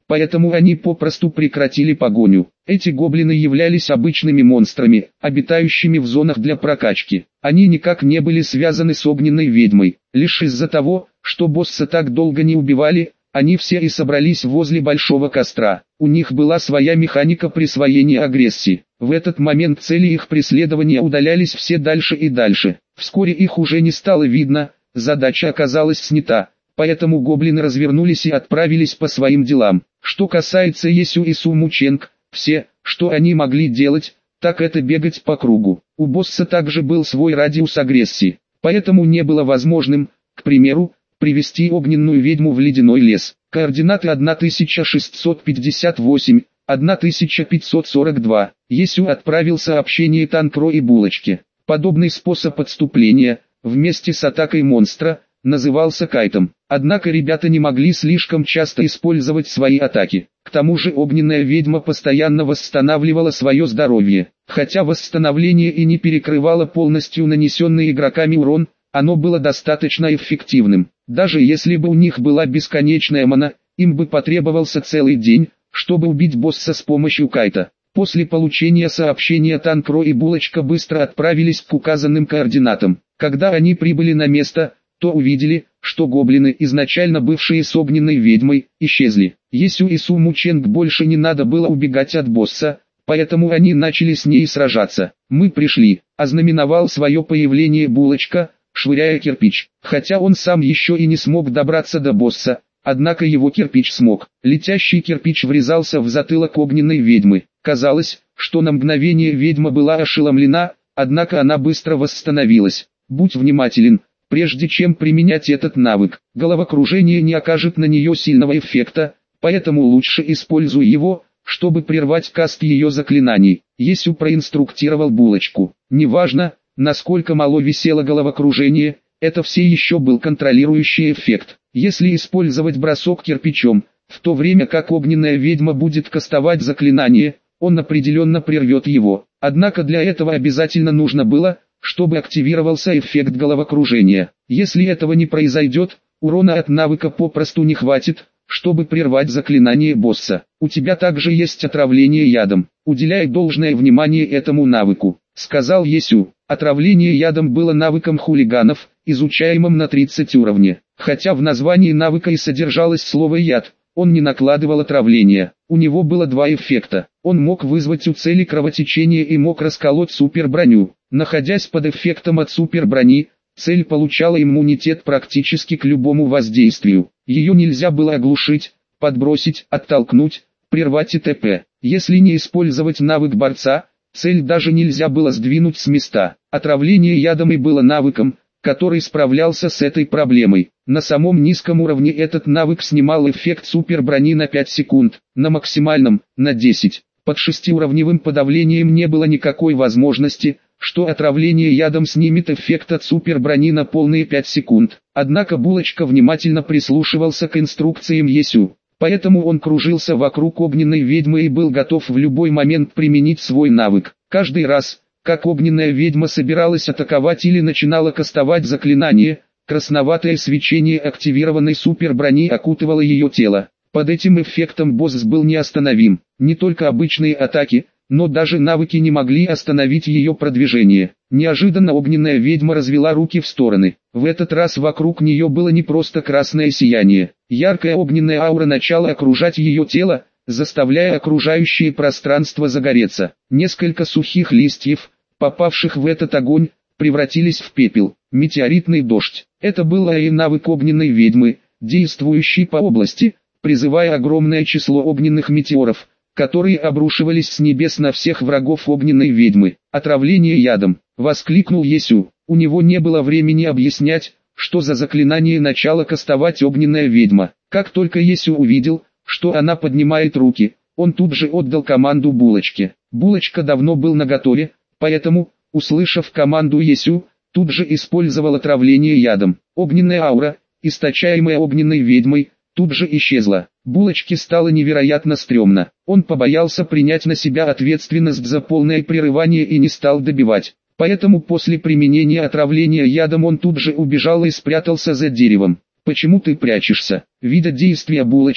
поэтому они попросту прекратили погоню. Эти гоблины являлись обычными монстрами, обитающими в зонах для прокачки. Они никак не были связаны с огненной ведьмой. Лишь из-за того, что босса так долго не убивали, они все и собрались возле большого костра. У них была своя механика присвоения агрессии. В этот момент цели их преследования удалялись все дальше и дальше. Вскоре их уже не стало видно, задача оказалась снята, поэтому гоблины развернулись и отправились по своим делам. Что касается Есю и Суму Ченг, все, что они могли делать, так это бегать по кругу. У босса также был свой радиус агрессии, поэтому не было возможным, к примеру, привести огненную ведьму в ледяной лес. Координаты тысяча шестьсот пятьдесят восемь, тысяча пятьсот сорок два. Есю отправил сообщение Танкро и Булочке. Подобный способ отступления, вместе с атакой монстра, назывался кайтом. Однако ребята не могли слишком часто использовать свои атаки. К тому же огненная ведьма постоянно восстанавливала свое здоровье. Хотя восстановление и не перекрывало полностью нанесенный игроками урон, оно было достаточно эффективным. Даже если бы у них была бесконечная мана, им бы потребовался целый день, чтобы убить босса с помощью кайта. После получения сообщения Танкро и Булочка быстро отправились к указанным координатам. Когда они прибыли на место, то увидели, что гоблины, изначально бывшие с огненной ведьмой, исчезли. Есю и Суму Ченг больше не надо было убегать от босса, поэтому они начали с ней сражаться. «Мы пришли», — ознаменовал свое появление Булочка, швыряя кирпич. Хотя он сам еще и не смог добраться до босса, однако его кирпич смог. Летящий кирпич врезался в затылок огненной ведьмы. Казалось, что на мгновение ведьма была ошеломлена, однако она быстро восстановилась. «Будь внимателен, прежде чем применять этот навык. Головокружение не окажет на нее сильного эффекта, поэтому лучше используй его, чтобы прервать каст ее заклинаний». Есю проинструктировал Булочку. Неважно, насколько мало висело головокружение, это все еще был контролирующий эффект. Если использовать бросок кирпичом, в то время как огненная ведьма будет кастовать заклинание, он определенно прервет его. Однако для этого обязательно нужно было, чтобы активировался эффект головокружения. Если этого не произойдет, урона от навыка попросту не хватит, чтобы прервать заклинание босса. У тебя также есть отравление ядом. Уделяй должное внимание этому навыку, сказал Есю. Отравление ядом было навыком хулиганов, изучаемым на тридцать уровне. Хотя в названии навыка и содержалось слово «яд», он не накладывал отравление. У него было два эффекта. Он мог вызвать у цели кровотечение и мог расколоть суперброню. Находясь под эффектом от суперброни, цель получала иммунитет практически к любому воздействию. Ее нельзя было оглушить, подбросить, оттолкнуть, прервать и т.п. Если не использовать навык борца, цель даже нельзя было сдвинуть с места. Отравление ядом и было навыком, который справлялся с этой проблемой. На самом низком уровне этот навык снимал эффект суперброни на пять секунд, на максимальном – на десять. Под шестиуровневым подавлением не было никакой возможности, что отравление ядом снимет эффект от суперброни на полные пять секунд. Однако Булочка внимательно прислушивался к инструкциям Есю, поэтому он кружился вокруг огненной ведьмы и был готов в любой момент применить свой навык. Каждый раз, как огненная ведьма собиралась атаковать или начинала кастовать заклинание, красноватое свечение активированной суперброни окутывало ее тело. Под этим эффектом босс был неостановим. Не только обычные атаки, но даже навыки не могли остановить ее продвижение. Неожиданно огненная ведьма развела руки в стороны. В этот раз вокруг нее было не просто красное сияние. Яркая огненная аура начала окружать ее тело, заставляя окружающее пространство загореться. Несколько сухих листьев, попавших в этот огонь, превратились в пепел. Метеоритный дождь. Это был и навык огненной ведьмы, действующий по области, призывая огромное число огненных метеоров, которые обрушивались с небес на всех врагов огненной ведьмы. «Отравление ядом!» — воскликнул Есю. У него не было времени объяснять, что за заклинание начала кастовать огненная ведьма. Как только Есю увидел, что она поднимает руки, он тут же отдал команду Булочке. Булочка давно был наготове, поэтому, услышав команду Есю, тут же использовал отравление ядом. Огненная аура, источаемая огненной ведьмой, тут же исчезла. Булочке стало невероятно стрёмно. Он побоялся принять на себя ответственность за полное прерывание и не стал добивать. Поэтому после применения отравления ядом он тут же убежал и спрятался за деревом. «Почему ты прячешься?» Видя действия Булочки,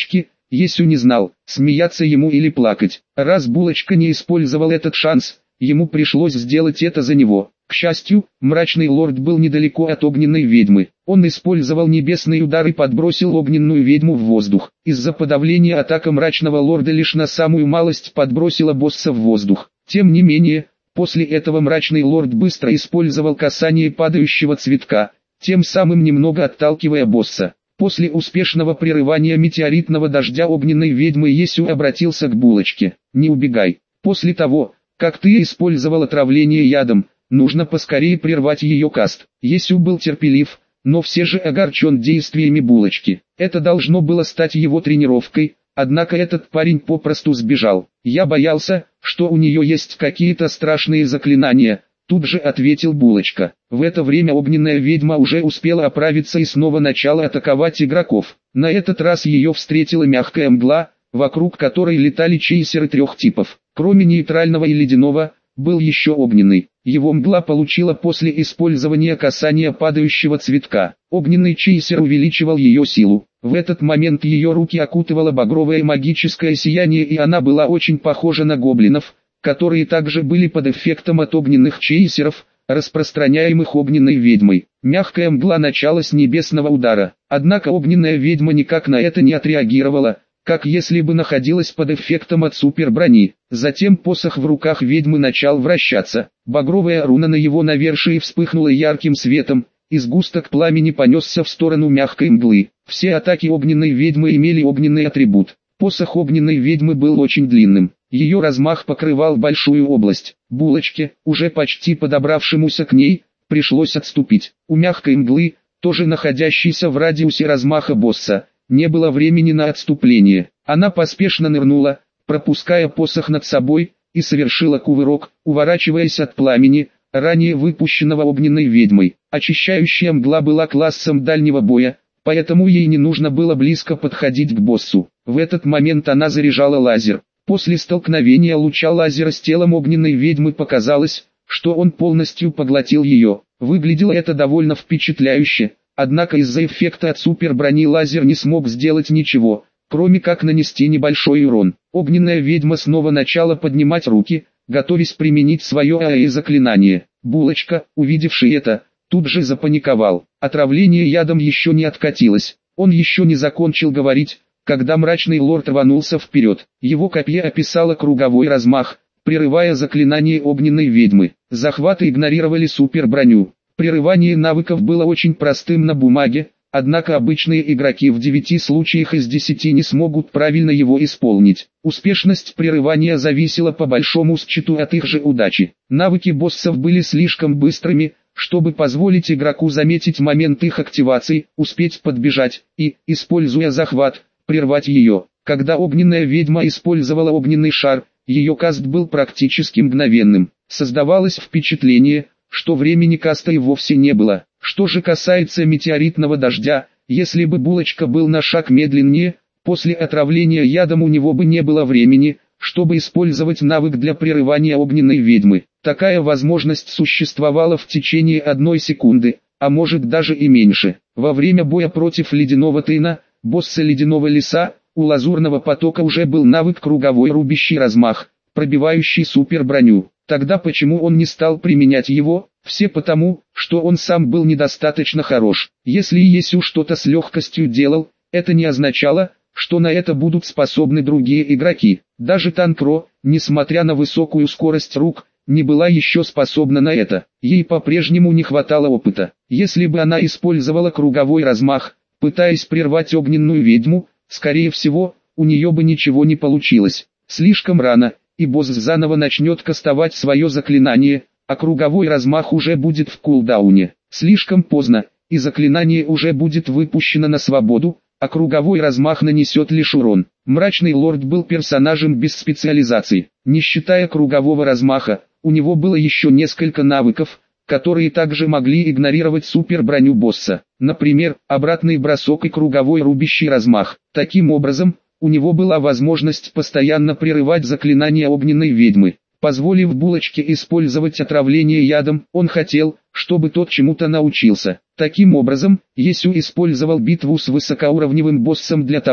Есю не знал, смеяться ему или плакать. Раз Булочка не использовал этот шанс, ему пришлось сделать это за него. К счастью, мрачный лорд был недалеко от огненной ведьмы. Он использовал небесный удар и подбросил огненную ведьму в воздух. Из-за подавления атака мрачного лорда лишь на самую малость подбросила босса в воздух. Тем не менее, после этого мрачный лорд быстро использовал касание падающего цветка, тем самым немного отталкивая босса. После успешного прерывания метеоритного дождя огненной ведьмы Есю обратился к Булочке. «Не убегай. После того, как ты использовал отравление ядом, нужно поскорее прервать ее каст». Есю был терпелив, но все же огорчен действиями Булочки. Это должно было стать его тренировкой, однако этот парень попросту сбежал. «Я боялся, что у нее есть какие-то страшные заклинания», тут же ответил Булочка. В это время огненная ведьма уже успела оправиться и снова начала атаковать игроков. На этот раз ее встретила мягкая мгла, вокруг которой летали чейсеры трех типов. Кроме нейтрального и ледяного, был еще огненный. Его мгла получила после использования касания падающего цветка. Огненный чейсер увеличивал ее силу. В этот момент ее руки окутывало багровое магическое сияние, и она была очень похожа на гоблинов, которые также были под эффектом от огненных чейсеров, распространяемых огненной ведьмой. Мягкая мгла начала с небесного удара, однако огненная ведьма никак на это не отреагировала, как если бы находилась под эффектом от суперброни. Затем посох в руках ведьмы начал вращаться, багровая руна на его навершии вспыхнула ярким светом, и сгусток пламени понесся в сторону мягкой мглы. Все атаки огненной ведьмы имели огненный атрибут. Посох огненной ведьмы был очень длинным. Ее размах покрывал большую область. Булочке, уже почти подобравшемуся к ней, пришлось отступить. У мягкой мглы, тоже находящейся в радиусе размаха босса, не было времени на отступление. Она поспешно нырнула, пропуская посох над собой, и совершила кувырок, уворачиваясь от пламени, ранее выпущенного огненной ведьмой. Очищающая мгла была классом дальнего боя, поэтому ей не нужно было близко подходить к боссу. В этот момент она заряжала лазер. После столкновения луча лазера с телом огненной ведьмы показалось, что он полностью поглотил ее. Выглядело это довольно впечатляюще, однако из-за эффекта от суперброни лазер не смог сделать ничего, кроме как нанести небольшой урон. Огненная ведьма снова начала поднимать руки, готовясь применить свое АЭ-заклинание. Булочка, увидевший это, тут же запаниковал. Отравление ядом еще не откатилось. Он еще не закончил говорить, когда мрачный лорд рванулся вперед. Его копье описало круговой размах, прерывая заклинание огненной ведьмы. Захваты игнорировали суперброню. Прерывание навыков было очень простым на бумаге, однако обычные игроки в девяти случаях из десяти не смогут правильно его исполнить. Успешность прерывания зависела по большому счету от их же удачи. Навыки боссов были слишком быстрыми, чтобы позволить игроку заметить момент их активации, успеть подбежать и, используя захват, прервать ее. Когда огненная ведьма использовала огненный шар, ее каст был практически мгновенным. Создавалось впечатление, что времени каста и вовсе не было. Что же касается метеоритного дождя, если бы Булочка был на шаг медленнее, после отравления ядом у него бы не было времени, чтобы использовать навык для прерывания огненной ведьмы. Такая возможность существовала в течение одной секунды, а может даже и меньше. Во время боя против ледяного тына, босса ледяного леса, у лазурного потока уже был навык круговой рубящий размах, пробивающий суперброню. Тогда почему он не стал применять его? Все потому, что он сам был недостаточно хорош. Если Есю что-то с легкостью делал, это не означало, что на это будут способны другие игроки. Даже Танкро, несмотря на высокую скорость рук, не была еще способна на это. Ей по-прежнему не хватало опыта. Если бы она использовала круговой размах, пытаясь прервать огненную ведьму, скорее всего, у нее бы ничего не получилось. Слишком рано, и босс заново начнет кастовать свое заклинание, а круговой размах уже будет в кулдауне. Слишком поздно, и заклинание уже будет выпущено на свободу, а круговой размах нанесет лишь урон. Мрачный лорд был персонажем без специализации. Не считая кругового размаха, у него было еще несколько навыков, которые также могли игнорировать суперброню босса. Например, обратный бросок и круговой рубящий размах. Таким образом, у него была возможность постоянно прерывать заклинания огненной ведьмы. Позволив Булочке использовать отравление ядом, он хотел, чтобы тот чему-то научился. Таким образом, Есю использовал битву с высокоуровневым боссом для того,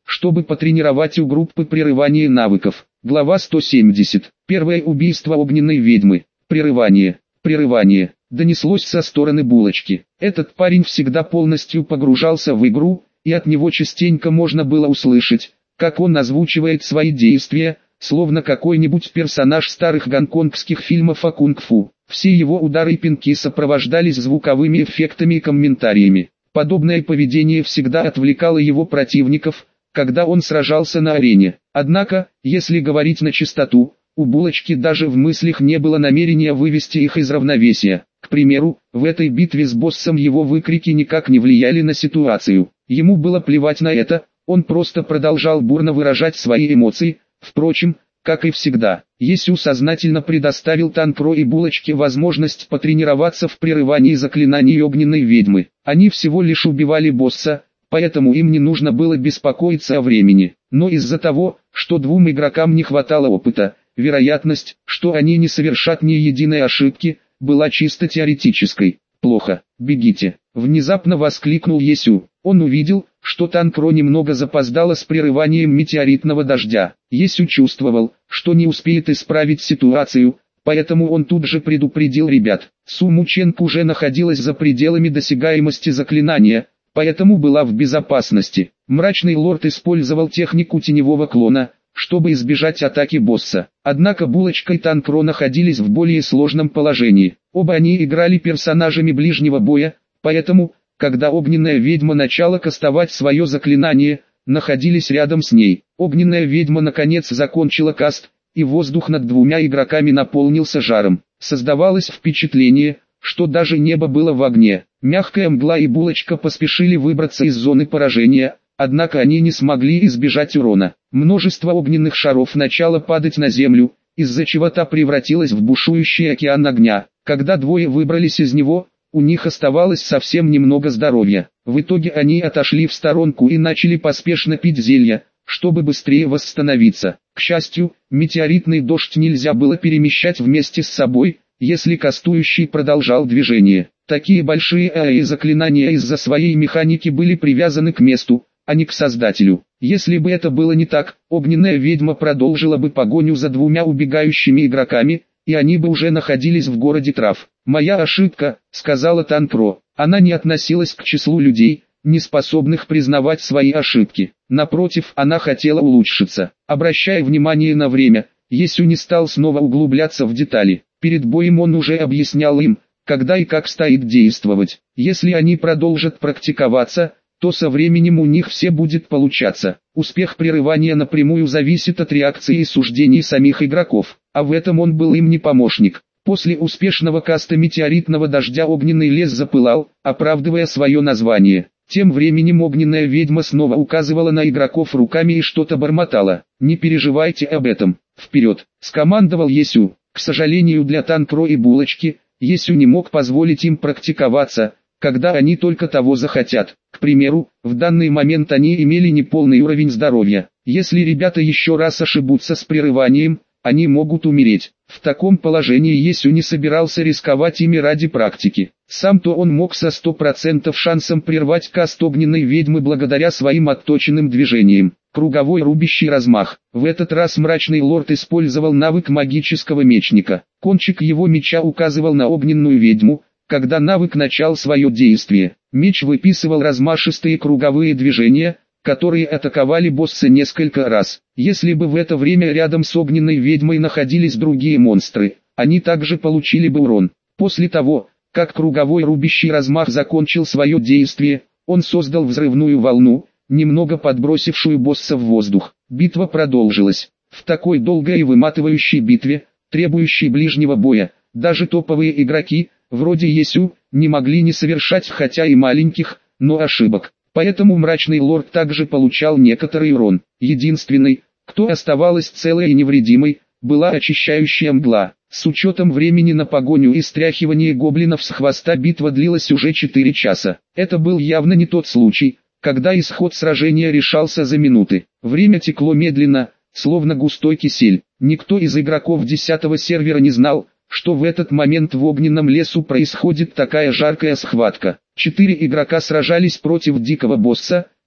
чтобы потренировать у группы прерывание навыков. Глава сто семьдесят. Первое убийство огненной ведьмы. Прерывание. Прерывание. Донеслось со стороны булочки. Этот парень всегда полностью погружался в игру, и от него частенько можно было услышать, как он озвучивает свои действия, словно какой-нибудь персонаж старых гонконгских фильмов о кунг-фу. Все его удары и пинки сопровождались звуковыми эффектами и комментариями. Подобное поведение всегда отвлекало его противников, когда он сражался на арене. Однако, если говорить на чистоту, у булочки даже в мыслях не было намерения вывести их из равновесия. К примеру, в этой битве с боссом его выкрики никак не влияли на ситуацию. Ему было плевать на это, он просто продолжал бурно выражать свои эмоции. Впрочем, как и всегда, Есю сознательно предоставил Танкро и булочке возможность потренироваться в прерывании заклинаний огненной ведьмы. Они всего лишь убивали босса, поэтому им не нужно было беспокоиться о времени. Но из-за того, что двум игрокам не хватало опыта, вероятность, что они не совершат ни единой ошибки, была чисто теоретической. «Плохо, бегите!» — внезапно воскликнул Есю. Он увидел, что Танкро немного запоздало с прерыванием метеоритного дождя. Есю чувствовал, что не успеет исправить ситуацию, поэтому он тут же предупредил ребят. Суму Ченг уже находилась за пределами досягаемости заклинания, поэтому была в безопасности. Мрачный лорд использовал технику теневого клона, чтобы избежать атаки босса. Однако булочка и Танкро находились в более сложном положении. Оба они играли персонажами ближнего боя, поэтому, когда огненная ведьма начала кастовать свое заклинание, находились рядом с ней. Огненная ведьма наконец закончила каст, и воздух над двумя игроками наполнился жаром. Создавалось впечатление, что даже небо было в огне. Мягкая мгла и булочка поспешили выбраться из зоны поражения, однако они не смогли избежать урона. Множество огненных шаров начало падать на землю, из-за чего та превратилась в бушующий океан огня. Когда двое выбрались из него, у них оставалось совсем немного здоровья. В итоге они отошли в сторонку и начали поспешно пить зелья, чтобы быстрее восстановиться. К счастью, метеоритный дождь нельзя было перемещать вместе с собой, если кастующий продолжал движение. Такие большие АЭ-заклинания из-за своей механики были привязаны к месту, а не к создателю. Если бы это было не так, огненная ведьма продолжила бы погоню за двумя убегающими игроками, и они бы уже находились в городе трав. «Моя ошибка», — сказала Танкро. Она не относилась к числу людей, не способных признавать свои ошибки. Напротив, она хотела улучшиться. Обращая внимание на время, Есю не стал снова углубляться в детали. Перед боем он уже объяснял им, когда и как стоит действовать. Если они продолжат практиковаться, то со временем у них все будет получаться. Успех прерывания напрямую зависит от реакции и суждений самих игроков, а в этом он был им не помощник. После успешного каста метеоритного дождя огненный лес запылал, оправдывая свое название. Тем временем огненная ведьма снова указывала на игроков руками и что-то бормотала. «Не переживайте об этом, вперед!» — скомандовал Есю. К сожалению для Танкро и булочки, Есю не мог позволить им практиковаться, когда они только того захотят. К примеру, в данный момент они имели неполный уровень здоровья. Если ребята еще раз ошибутся с прерыванием, они могут умереть. В таком положении Есю не собирался рисковать ими ради практики. Сам-то он мог со сто процентов шансом прервать каст огненной ведьмы благодаря своим отточенным движениям. Круговой рубящий размах. В этот раз мрачный лорд использовал навык магического мечника. Кончик его меча указывал на огненную ведьму, когда навык начал свое действие. Меч выписывал размашистые круговые движения, которые атаковали босса несколько раз. Если бы в это время рядом с огненной ведьмой находились другие монстры, они также получили бы урон. После того, как круговой рубящий размах закончил свое действие, он создал взрывную волну, немного подбросившую босса в воздух. Битва продолжилась. В такой долгой и выматывающей битве, требующей ближнего боя, даже топовые игроки, вроде Есю, не могли не совершать хотя и маленьких, но ошибок. Поэтому мрачный лорд также получал некоторый урон. Единственной, кто оставалась целой и невредимой, была очищающая мгла. С учетом времени на погоню и стряхивание гоблинов с хвоста битва длилась уже четыре часа. Это был явно не тот случай, когда исход сражения решался за минуты. Время текло медленно, словно густой кисель. Никто из игроков десятого сервера не знал, что в этот момент в огненном лесу происходит такая жаркая схватка. Четыре игрока сражались против дикого босса,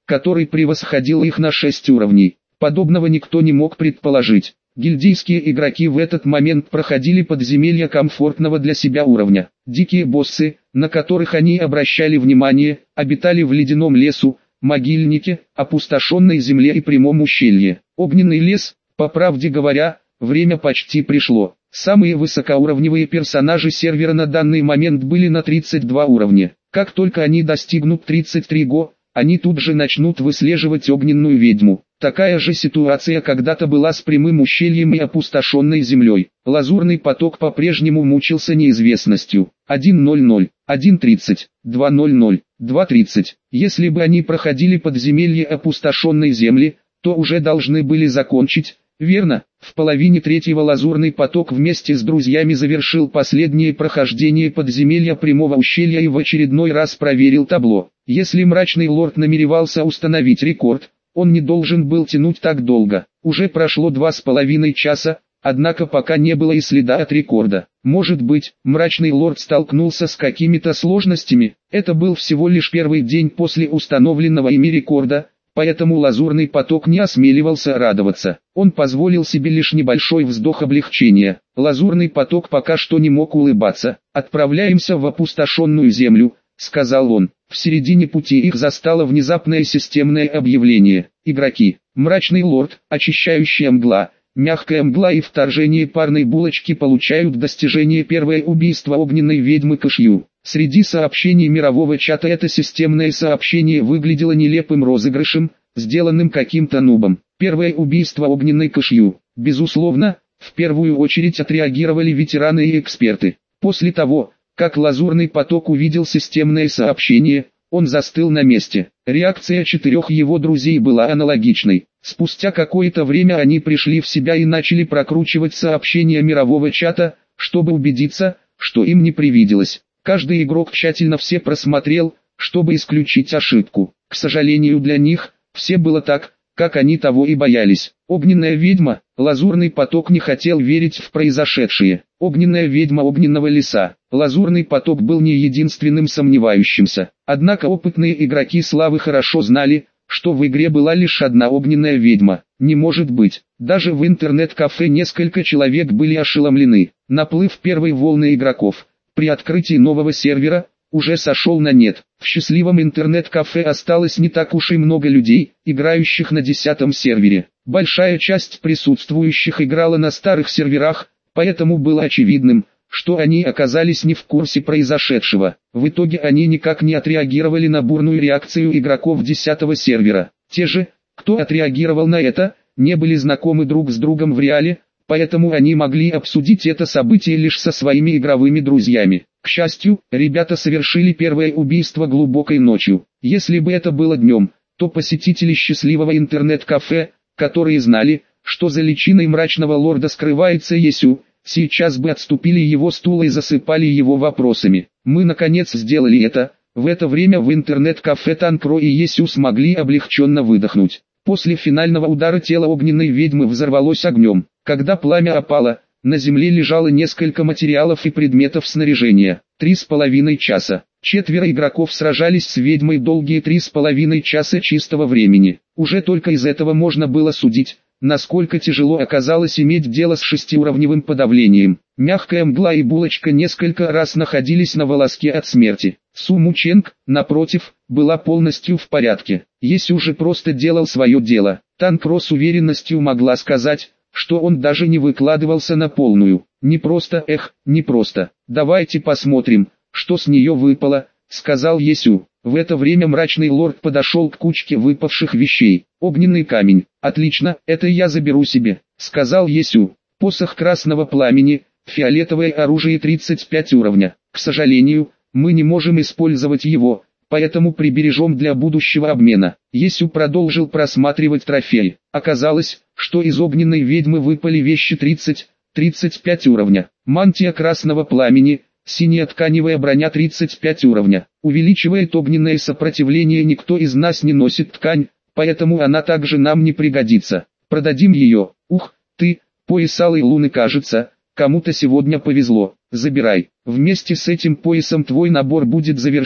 который превосходил их на шесть уровней. Подобного никто не мог предположить. Гильдейские игроки в этот момент проходили подземелья комфортного для себя уровня. Дикие боссы, на которых они обращали внимание, обитали в ледяном лесу, могильнике, опустошенной земле и прямом ущелье. Огненный лес, по правде говоря, время почти пришло. Самые высокоуровневые персонажи сервера на данный момент были на тридцать два уровня. Как только они достигнут тридцать три го, они тут же начнут выслеживать огненную ведьму. Такая же ситуация когда-то была с прямым ущельем и опустошенной землей. Лазурный поток по-прежнему мучился неизвестностью. один ноль ноль, один тридцать, два ноль ноль, два тридцать. Если бы они проходили подземелье опустошенной земли, то уже должны были закончить. Верно, в половине третьего лазурный поток вместе с друзьями завершил последнее прохождение подземелья прямого ущелья и в очередной раз проверил табло. Если мрачный лорд намеревался установить рекорд, он не должен был тянуть так долго. Уже прошло два с половиной часа, однако пока не было и следа от рекорда. Может быть, мрачный лорд столкнулся с какими-то сложностями. Это был всего лишь первый день после установленного ими рекорда, поэтому лазурный поток не осмеливался радоваться. Он позволил себе лишь небольшой вздох облегчения. Лазурный поток пока что не мог улыбаться. «Отправляемся в опустошенную землю», — сказал он. В середине пути их застало внезапное системное объявление. Игроки, мрачный лорд, очищающая мгла, мягкая мгла и вторжение парной булочки получают достижение первое убийство огненной ведьмы Кашью. Среди сообщений мирового чата это системное сообщение выглядело нелепым розыгрышем, сделанным каким-то нубом. Первое убийство огненной Кашью. Безусловно, в первую очередь отреагировали ветераны и эксперты. После того, как лазурный поток увидел системное сообщение, он застыл на месте. Реакция четырех его друзей была аналогичной. Спустя какое-то время они пришли в себя и начали прокручивать сообщения мирового чата, чтобы убедиться, что им не привиделось. Каждый игрок тщательно все просмотрел, чтобы исключить ошибку. К сожалению для них, все было так, как они того и боялись. Огненная ведьма, лазурный поток не хотел верить в произошедшее. Огненная ведьма огненного леса. Лазурный поток был не единственным сомневающимся. Однако опытные игроки славы хорошо знали, что в игре была лишь одна огненная ведьма. Не может быть. Даже в интернет-кафе несколько человек были ошеломлены. Наплыв первой волны игроков при открытии нового сервера уже сошел на нет. В счастливом интернет-кафе осталось не так уж и много людей, играющих на десятом сервере. Большая часть присутствующих играла на старых серверах, поэтому было очевидным, что они оказались не в курсе произошедшего. В итоге они никак не отреагировали на бурную реакцию игроков десятого сервера. Те же, кто отреагировал на это, не были знакомы друг с другом в реале, поэтому они могли обсудить это событие лишь со своими игровыми друзьями. К счастью, ребята совершили первое убийство глубокой ночью. Если бы это было днем, то посетители счастливого интернет-кафе, которые знали, что за личиной мрачного лорда скрывается Есю, сейчас бы отступили его стула и засыпали его вопросами. Мы наконец сделали это. В это время в интернет-кафе Танкро и Есю смогли облегченно выдохнуть. После финального удара тело огненной ведьмы взорвалось огнем. Когда пламя опало, на земле лежало несколько материалов и предметов снаряжения. Три с половиной часа. Четверо игроков сражались с ведьмой долгие три с половиной часа чистого времени. Уже только из этого можно было судить, насколько тяжело оказалось иметь дело с шестиуровневым подавлением. Мягкая мгла и булочка несколько раз находились на волоске от смерти. Су Мученг, напротив, была полностью в порядке. Есю же просто делал свое дело. Танкро с уверенностью могла сказать, что он даже не выкладывался на полную. Не просто, эх, не просто. Давайте посмотрим, что с нее выпало, сказал Есю. В это время мрачный лорд подошел к кучке выпавших вещей. Огненный камень. Отлично, это я заберу себе, сказал Есю. Посох красного пламени, фиолетовое оружие тридцать пять уровня. К сожалению, мы не можем использовать его, поэтому прибережем для будущего обмена. Есю продолжил просматривать трофеи. Оказалось, что из огненной ведьмы выпали вещи тридцать тридцать пять уровня. Мантия красного пламени, синяя тканевая броня тридцать пять уровня. Увеличивает огненное сопротивление. Никто из нас не носит ткань, поэтому она также нам не пригодится. Продадим ее. Ух, ты, пояс алой луны, кажется, кому-то сегодня повезло. Забирай. Вместе с этим поясом твой набор будет завершен.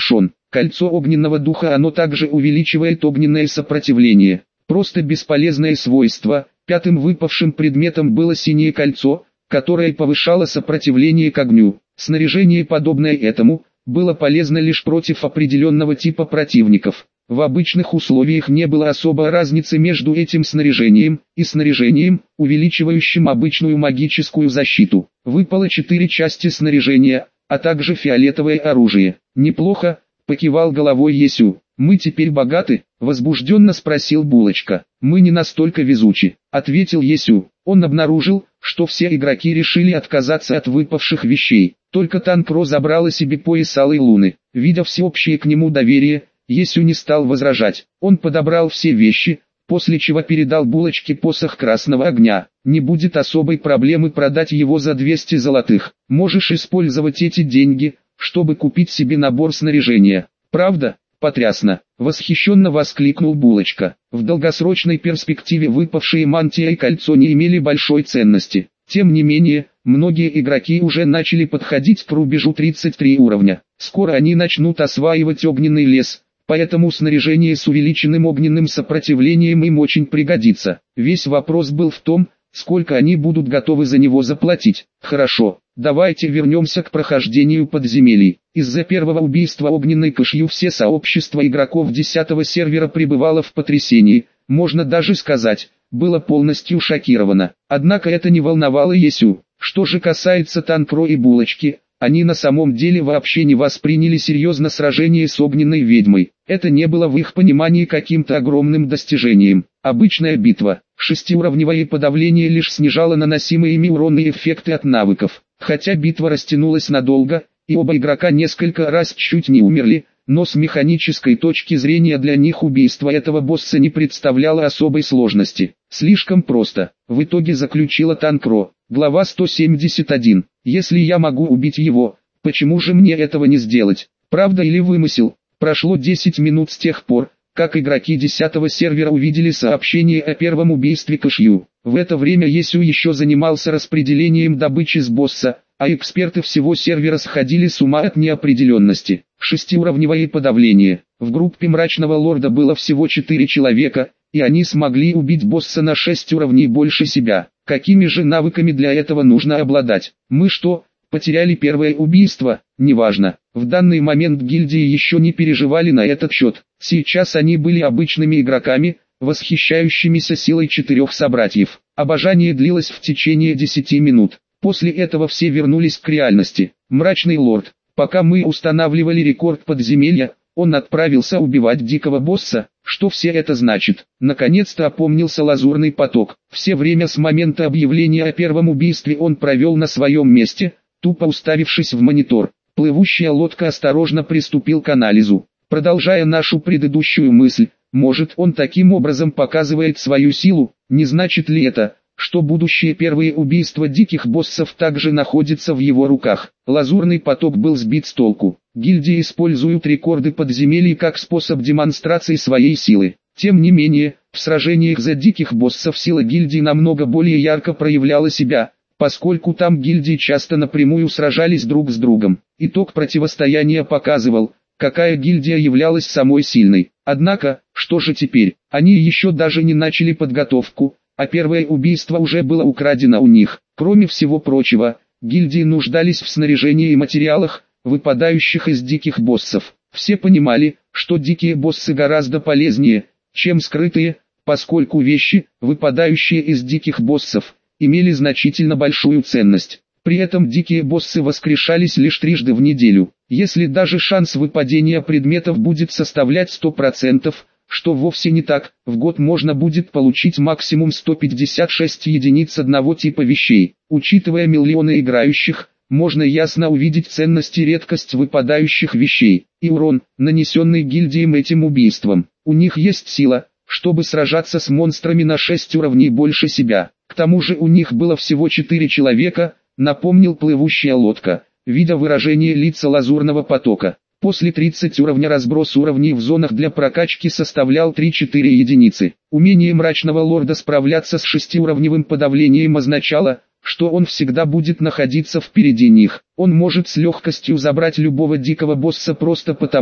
Кольцо огненного духа, оно также увеличивает огненное сопротивление. Просто бесполезное свойство. Пятым выпавшим предметом было синее кольцо, которое повышало сопротивление к огню. Снаряжение, подобное этому, было полезно лишь против определенного типа противников. В обычных условиях не было особой разницы между этим снаряжением и снаряжением, увеличивающим обычную магическую защиту. Выпало четыре части снаряжения, а также фиолетовое оружие. Неплохо, покивал головой Есю. Мы теперь богаты? Возбужденно спросил Булочка. Мы не настолько везучи, ответил Есю. Он обнаружил, что все игроки решили отказаться от выпавших вещей. Только Танкро забрала себе пояс Алой Луны. Видя всеобщее к нему доверие, Есю не стал возражать. Он подобрал все вещи, после чего передал Булочке посох Красного Огня. Не будет особой проблемы продать его за двести золотых. Можешь использовать эти деньги, чтобы купить себе набор снаряжения. Правда? Потрясно! Восхищенно воскликнул Булочка. В долгосрочной перспективе выпавшие мантия и кольцо не имели большой ценности. Тем не менее, многие игроки уже начали подходить к рубежу тридцать три уровня. Скоро они начнут осваивать огненный лес, поэтому снаряжение с увеличенным огненным сопротивлением им очень пригодится. Весь вопрос был в том, сколько они будут готовы за него заплатить. Хорошо, давайте вернемся к прохождению подземелий. Из-за первого убийства огненной кошью все сообщество игроков десятого сервера пребывало в потрясении, можно даже сказать, было полностью шокировано. Однако это не волновало Есю. Что же касается Танкро и Булочки, они на самом деле вообще не восприняли серьезно сражение с огненной ведьмой. Это не было в их понимании каким-то огромным достижением. Обычная битва, шестиуровневое подавление лишь снижало наносимые ими уронные эффекты от навыков. Хотя битва растянулась надолго, и оба игрока несколько раз чуть не умерли, но с механической точки зрения для них убийство этого босса не представляло особой сложности. Слишком просто, в итоге заключила Танкро. Глава сто семьдесят один. Если я могу убить его, почему же мне этого не сделать? Правда или вымысел? Прошло десять минут с тех пор, как игроки десятого сервера увидели сообщение о первом убийстве Кошью. В это время Есю еще занимался распределением добычи с босса, а эксперты всего сервера сходили с ума от неопределенности. Шестиуровневое подавление. В группе Мрачного Лорда было всего четыре человека, и они смогли убить босса на шесть уровней больше себя. Какими же навыками для этого нужно обладать? Мы что, потеряли первое убийство? Неважно. В данный момент гильдии еще не переживали на этот счет. Сейчас они были обычными игроками, восхищающимися силой четырех собратьев. Обожание длилось в течение десяти минут. После этого все вернулись к реальности. Мрачный Лорд. Пока мы устанавливали рекорд подземелья, он отправился убивать дикого босса. Что все это значит? Наконец-то опомнился Лазурный Поток. Все время с момента объявления о первом убийстве он провел на своем месте, тупо уставившись в монитор. Плывущая лодка осторожно приступил к анализу. Продолжая нашу предыдущую мысль, может он таким образом показывает свою силу, не значит ли это, что будущее первые убийства диких боссов также находится в его руках? Лазурный Поток был сбит с толку. Гильдии используют рекорды подземелий как способ демонстрации своей силы. Тем не менее, в сражениях за диких боссов сила гильдии намного более ярко проявляла себя, поскольку там гильдии часто напрямую сражались друг с другом. Итог противостояния показывал, какая гильдия являлась самой сильной. Однако, что же теперь? Они еще даже не начали подготовку, а первое убийство уже было украдено у них. Кроме всего прочего, гильдии нуждались в снаряжении и материалах, выпадающих из диких боссов. Все понимали, что дикие боссы гораздо полезнее, чем скрытые, поскольку вещи, выпадающие из диких боссов, имели значительно большую ценность. При этом дикие боссы воскрешались лишь трижды в неделю. Если даже шанс выпадения предметов будет составлять сто процентов, что вовсе не так, в год можно будет получить максимум сто пятьдесят шесть единиц одного типа вещей. Учитывая миллионы играющих, можно ясно увидеть ценность и редкость выпадающих вещей, и урон, нанесенный гильдиям этим убийством. У них есть сила, чтобы сражаться с монстрами на шесть уровней больше себя. К тому же у них было всего четыре человека, напомнил плывущая лодка, видя выражение лица Лазурного Потока. После тридцати уровня разброс уровней в зонах для прокачки составлял три-четыре единицы. Умение Мрачного Лорда справляться с шестиуровневым подавлением означало, что он всегда будет находиться впереди них. Он может с легкостью забрать любого дикого босса просто потому,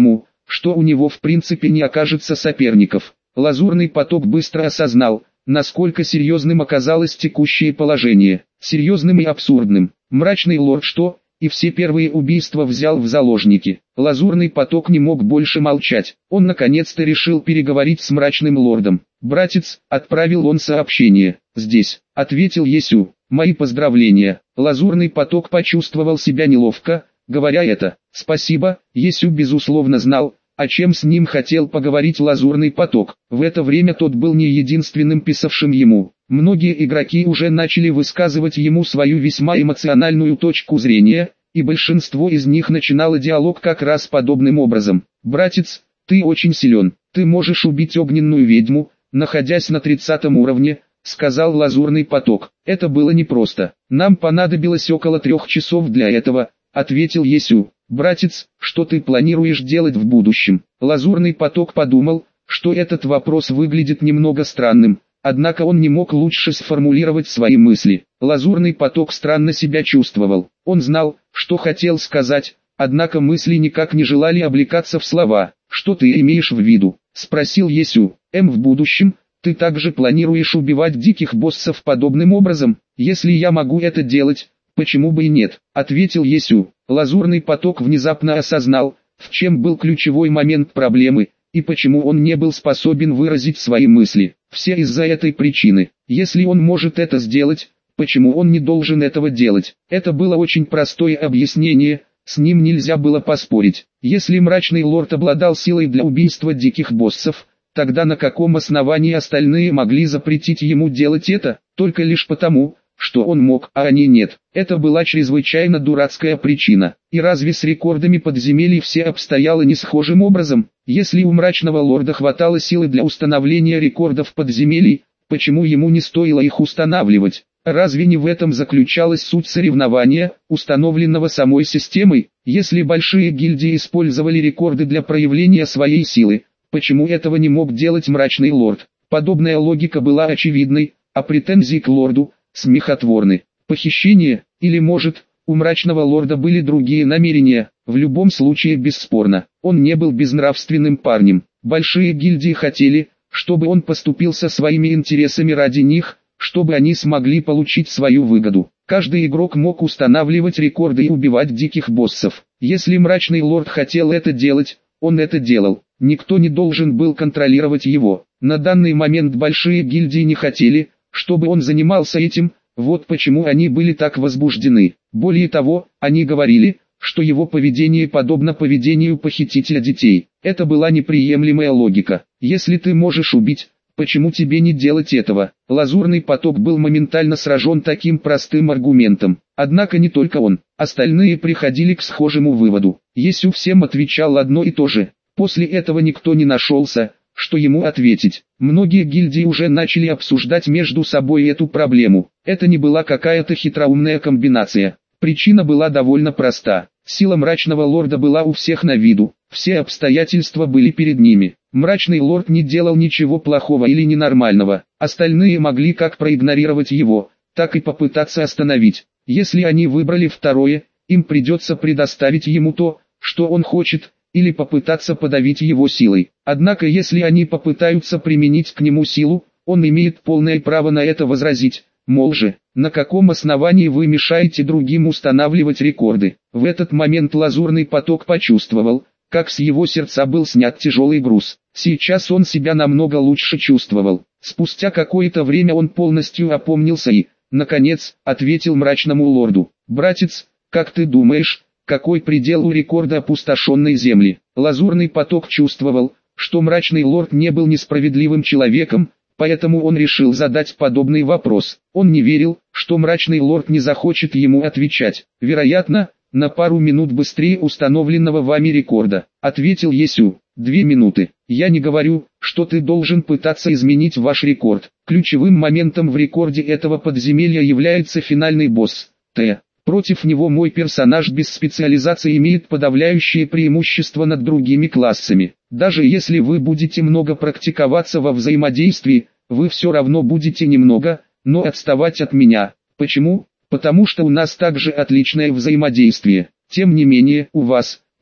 что у него в принципе не окажется соперников. Лазурный поток быстро осознал, насколько серьезным оказалось текущее положение. Серьезным и абсурдным. Мрачный лорд что, и все первые убийства взял в заложники. Лазурный поток не мог больше молчать. Он наконец-то решил переговорить с мрачным лордом. «Братец», — отправил он сообщение. «Здесь», — ответил Есю. «Мои поздравления». Лазурный поток почувствовал себя неловко, говоря это. «Спасибо». Есю безусловно знал, о чем с ним хотел поговорить Лазурный поток. В это время тот был не единственным писавшим ему. Многие игроки уже начали высказывать ему свою весьма эмоциональную точку зрения, и большинство из них начинало диалог как раз подобным образом. «Братец, ты очень силен, ты можешь убить огненную ведьму, находясь на тридцатом уровне», — сказал Лазурный поток. «Это было непросто. Нам понадобилось около трех часов для этого», — ответил Есю. «Братец, что ты планируешь делать в будущем?» Лазурный поток подумал, что этот вопрос выглядит немного странным, однако он не мог лучше сформулировать свои мысли. Лазурный поток странно себя чувствовал. Он знал, что хотел сказать, однако мысли никак не желали облекаться в слова. «Что ты имеешь в виду?» — спросил Есю. «Эм, в будущем, ты также планируешь убивать диких боссов подобным образом? Если я могу это делать, почему бы и нет?» — ответил Есю. Лазурный поток внезапно осознал, в чем был ключевой момент проблемы, и почему он не был способен выразить свои мысли. Все из-за этой причины. Если он может это сделать, почему он не должен этого делать? Это было очень простое объяснение, с ним нельзя было поспорить. Если мрачный лорд обладал силой для убийства диких боссов, тогда на каком основании остальные могли запретить ему делать это? Только лишь потому, что он мог, а они нет. Это была чрезвычайно дурацкая причина. И разве с рекордами подземелий все обстояло не схожим образом? Если у мрачного лорда хватало силы для установления рекордов подземелий, почему ему не стоило их устанавливать? Разве не в этом заключалась суть соревнования, установленного самой системой? Если большие гильдии использовали рекорды для проявления своей силы, почему этого не мог делать мрачный лорд? Подобная логика была очевидной, а претензии к лорду смехотворны. Похищение, или может, у мрачного лорда были другие намерения, в любом случае бесспорно, он не был безнравственным парнем. Большие гильдии хотели, чтобы он поступил со своими интересами ради них, чтобы они смогли получить свою выгоду. Каждый игрок мог устанавливать рекорды и убивать диких боссов. Если мрачный лорд хотел это делать, он это делал. Никто не должен был контролировать его. На данный момент большие гильдии не хотели, чтобы он занимался этим, вот почему они были так возбуждены. Более того, они говорили, что его поведение подобно поведению похитителя детей. Это была неприемлемая логика. Если ты можешь убить, почему тебе не делать этого? Лазурный поток был моментально сражен таким простым аргументом. Однако не только он, остальные приходили к схожему выводу. Есю всем отвечал одно и то же. После этого никто не нашелся, что ему ответить. Многие гильдии уже начали обсуждать между собой эту проблему. Это не была какая-то хитроумная комбинация. Причина была довольно проста. Сила мрачного лорда была у всех на виду, все обстоятельства были перед ними. Мрачный лорд не делал ничего плохого или ненормального. Остальные могли как проигнорировать его, так и попытаться остановить. Если они выбрали второе, им придется предоставить ему то, что он хочет, или попытаться подавить его силой. Однако если они попытаются применить к нему силу, он имеет полное право на это возразить, мол же, на каком основании вы мешаете другим устанавливать рекорды. В этот момент Лазурный поток почувствовал, как с его сердца был снят тяжелый груз. Сейчас он себя намного лучше чувствовал. Спустя какое-то время он полностью опомнился и, наконец, ответил мрачному лорду: «Братец, как ты думаешь, какой предел у рекорда опустошенной земли?» Лазурный поток чувствовал, что мрачный лорд не был несправедливым человеком, поэтому он решил задать подобный вопрос. Он не верил, что мрачный лорд не захочет ему отвечать. «Вероятно, на пару минут быстрее установленного вами рекорда», — ответил Есю. «Две минуты. Я не говорю, что ты должен пытаться изменить ваш рекорд. Ключевым моментом в рекорде этого подземелья является финальный босс, Т. Против него мой персонаж без специализации имеет подавляющее преимущество над другими классами. Даже если вы будете много практиковаться во взаимодействии, вы все равно будете немного, но отставать от меня. Почему? Потому что у нас также отличное взаимодействие. Тем не менее, у вас,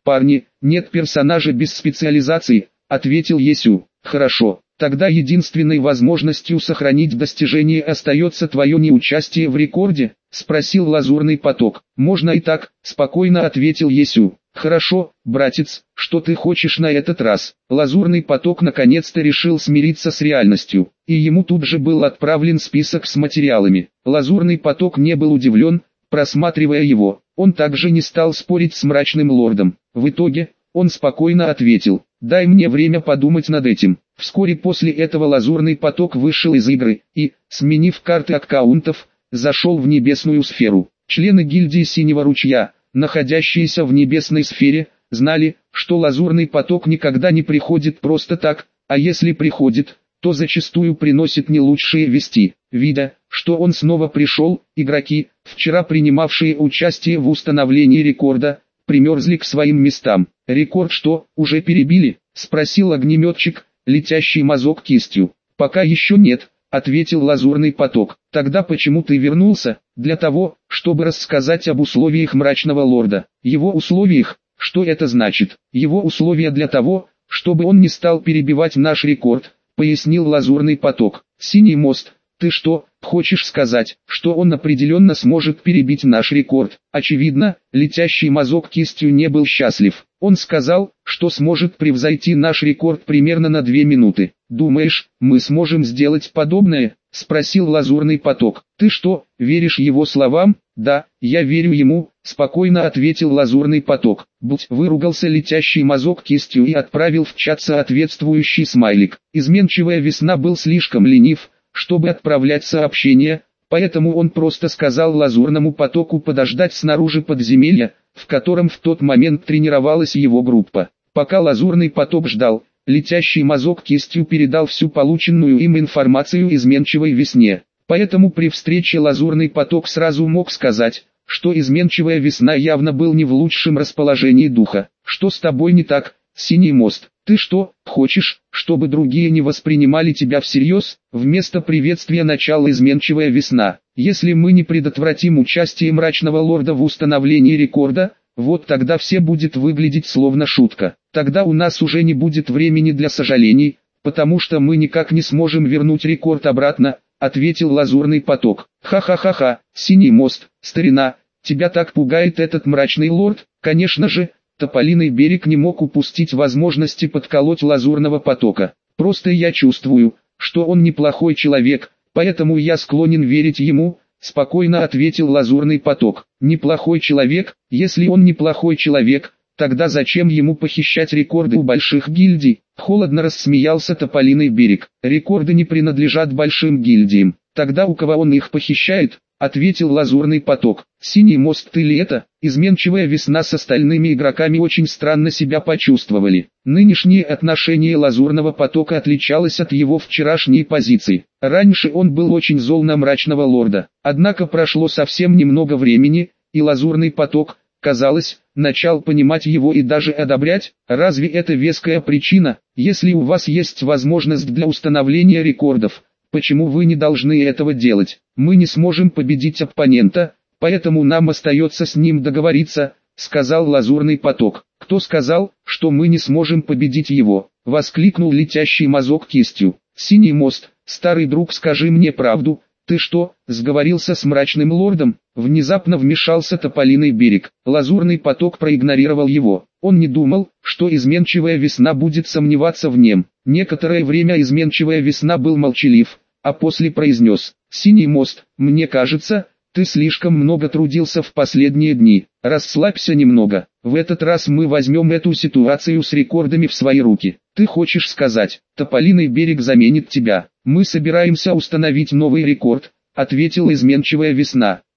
«Парни, нет персонажа без специализации», — ответил Есю. «Хорошо, тогда единственной возможностью сохранить достижение остается твое неучастие в рекорде?» — спросил Лазурный поток. «Можно и так», — спокойно ответил Есю. «Хорошо, братец, что ты хочешь на этот раз?» Лазурный поток наконец-то решил смириться с реальностью, и ему тут же был отправлен список с материалами. Лазурный поток не был удивлен, просматривая его. Он также не стал спорить с мрачным лордом. В итоге, он спокойно ответил: «Дай мне время подумать над этим». Вскоре после этого Лазурный поток вышел из игры и, сменив карты аккаунтов, зашел в небесную сферу. Члены гильдии Синего Ручья, находящиеся в небесной сфере, знали, что Лазурный поток никогда не приходит просто так, а если приходит, то зачастую приносит не лучшие вести. Видя, что он снова пришел, игроки, вчера принимавшие участие в установлении рекорда, примерзли к своим местам. «Рекорд что, уже перебили?» — спросил огнеметчик, летящий мазок кистью. «Пока еще нет», — ответил Лазурный поток. «Тогда почему ты вернулся?» «Для того, чтобы рассказать об условиях мрачного лорда». «Его условиях? Что это значит?» «Его условия для того, чтобы он не стал перебивать наш рекорд», — пояснил Лазурный поток. «Синий мост, ты что, хочешь сказать, что он определенно сможет перебить наш рекорд?» Очевидно, летящий мазок кистью не был счастлив. Он сказал, что сможет превзойти наш рекорд примерно на две минуты. «Думаешь, мы сможем сделать подобное?» — спросил Лазурный поток. «Ты что, веришь его словам?» «Да, я верю ему», — спокойно ответил Лазурный поток. Буть, выругался летящий мазок кистью и отправил в чат соответствующий смайлик. Изменчивая весна был слишком ленив, чтобы отправлять сообщения, поэтому он просто сказал Лазурному потоку подождать снаружи подземелья, в котором в тот момент тренировалась его группа. Пока Лазурный поток ждал, летящий мазок кистью передал всю полученную им информацию изменчивой весне. Поэтому при встрече Лазурный поток сразу мог сказать, что изменчивая весна явно был не в лучшем расположении духа. «Что с тобой не так, Синий мост? Ты что, хочешь, чтобы другие не воспринимали тебя всерьез?» Вместо приветствия начала изменчивая весна. «Если мы не предотвратим участие мрачного лорда в установлении рекорда, вот тогда все будет выглядеть словно шутка. Тогда у нас уже не будет времени для сожалений, потому что мы никак не сможем вернуть рекорд обратно», — ответил Лазурный поток. «Ха-ха-ха-ха, Синий мост, старина, тебя так пугает этот мрачный лорд?» Конечно же, Тополиный берег не мог упустить возможности подколоть Лазурного потока. «Просто я чувствую, что он неплохой человек, поэтому я склонен верить ему», — спокойно ответил Лазурный поток. «Неплохой человек? Если он неплохой человек, тогда зачем ему похищать рекорды у больших гильдий?» Холодно рассмеялся Тополиный берег. «Рекорды не принадлежат большим гильдиям. Тогда у кого он их похищает?» — ответил Лазурный поток. «Синий мост, ты ли это?» Изменчивая весна с остальными игроками очень странно себя почувствовали. Нынешнее отношение Лазурного потока отличалось от его вчерашней позиции. Раньше он был очень зол на мрачного лорда. Однако прошло совсем немного времени, и Лазурный поток, казалось, начал понимать его и даже одобрять. Разве это веская причина? Если у вас есть возможность для установления рекордов, почему вы не должны этого делать? Мы не сможем победить оппонента, поэтому нам остается с ним договориться, сказал Лазурный поток. Кто сказал, что мы не сможем победить его? Воскликнул летящий мазок кистью. Синий мост, старый друг, скажи мне правду, ты что, сговорился с мрачным лордом? Внезапно вмешался Тополиный берег. Лазурный поток проигнорировал его. Он не думал, что изменчивая весна будет сомневаться в нем. Некоторое время изменчивая весна был молчалив, а после произнес: «Синий мост, мне кажется, ты слишком много трудился в последние дни. Расслабься немного. В этот раз мы возьмем эту ситуацию с рекордами в свои руки. Ты хочешь сказать, Тополиный берег заменит тебя?» «Мы собираемся установить новый рекорд», — ответила изменчивая весна.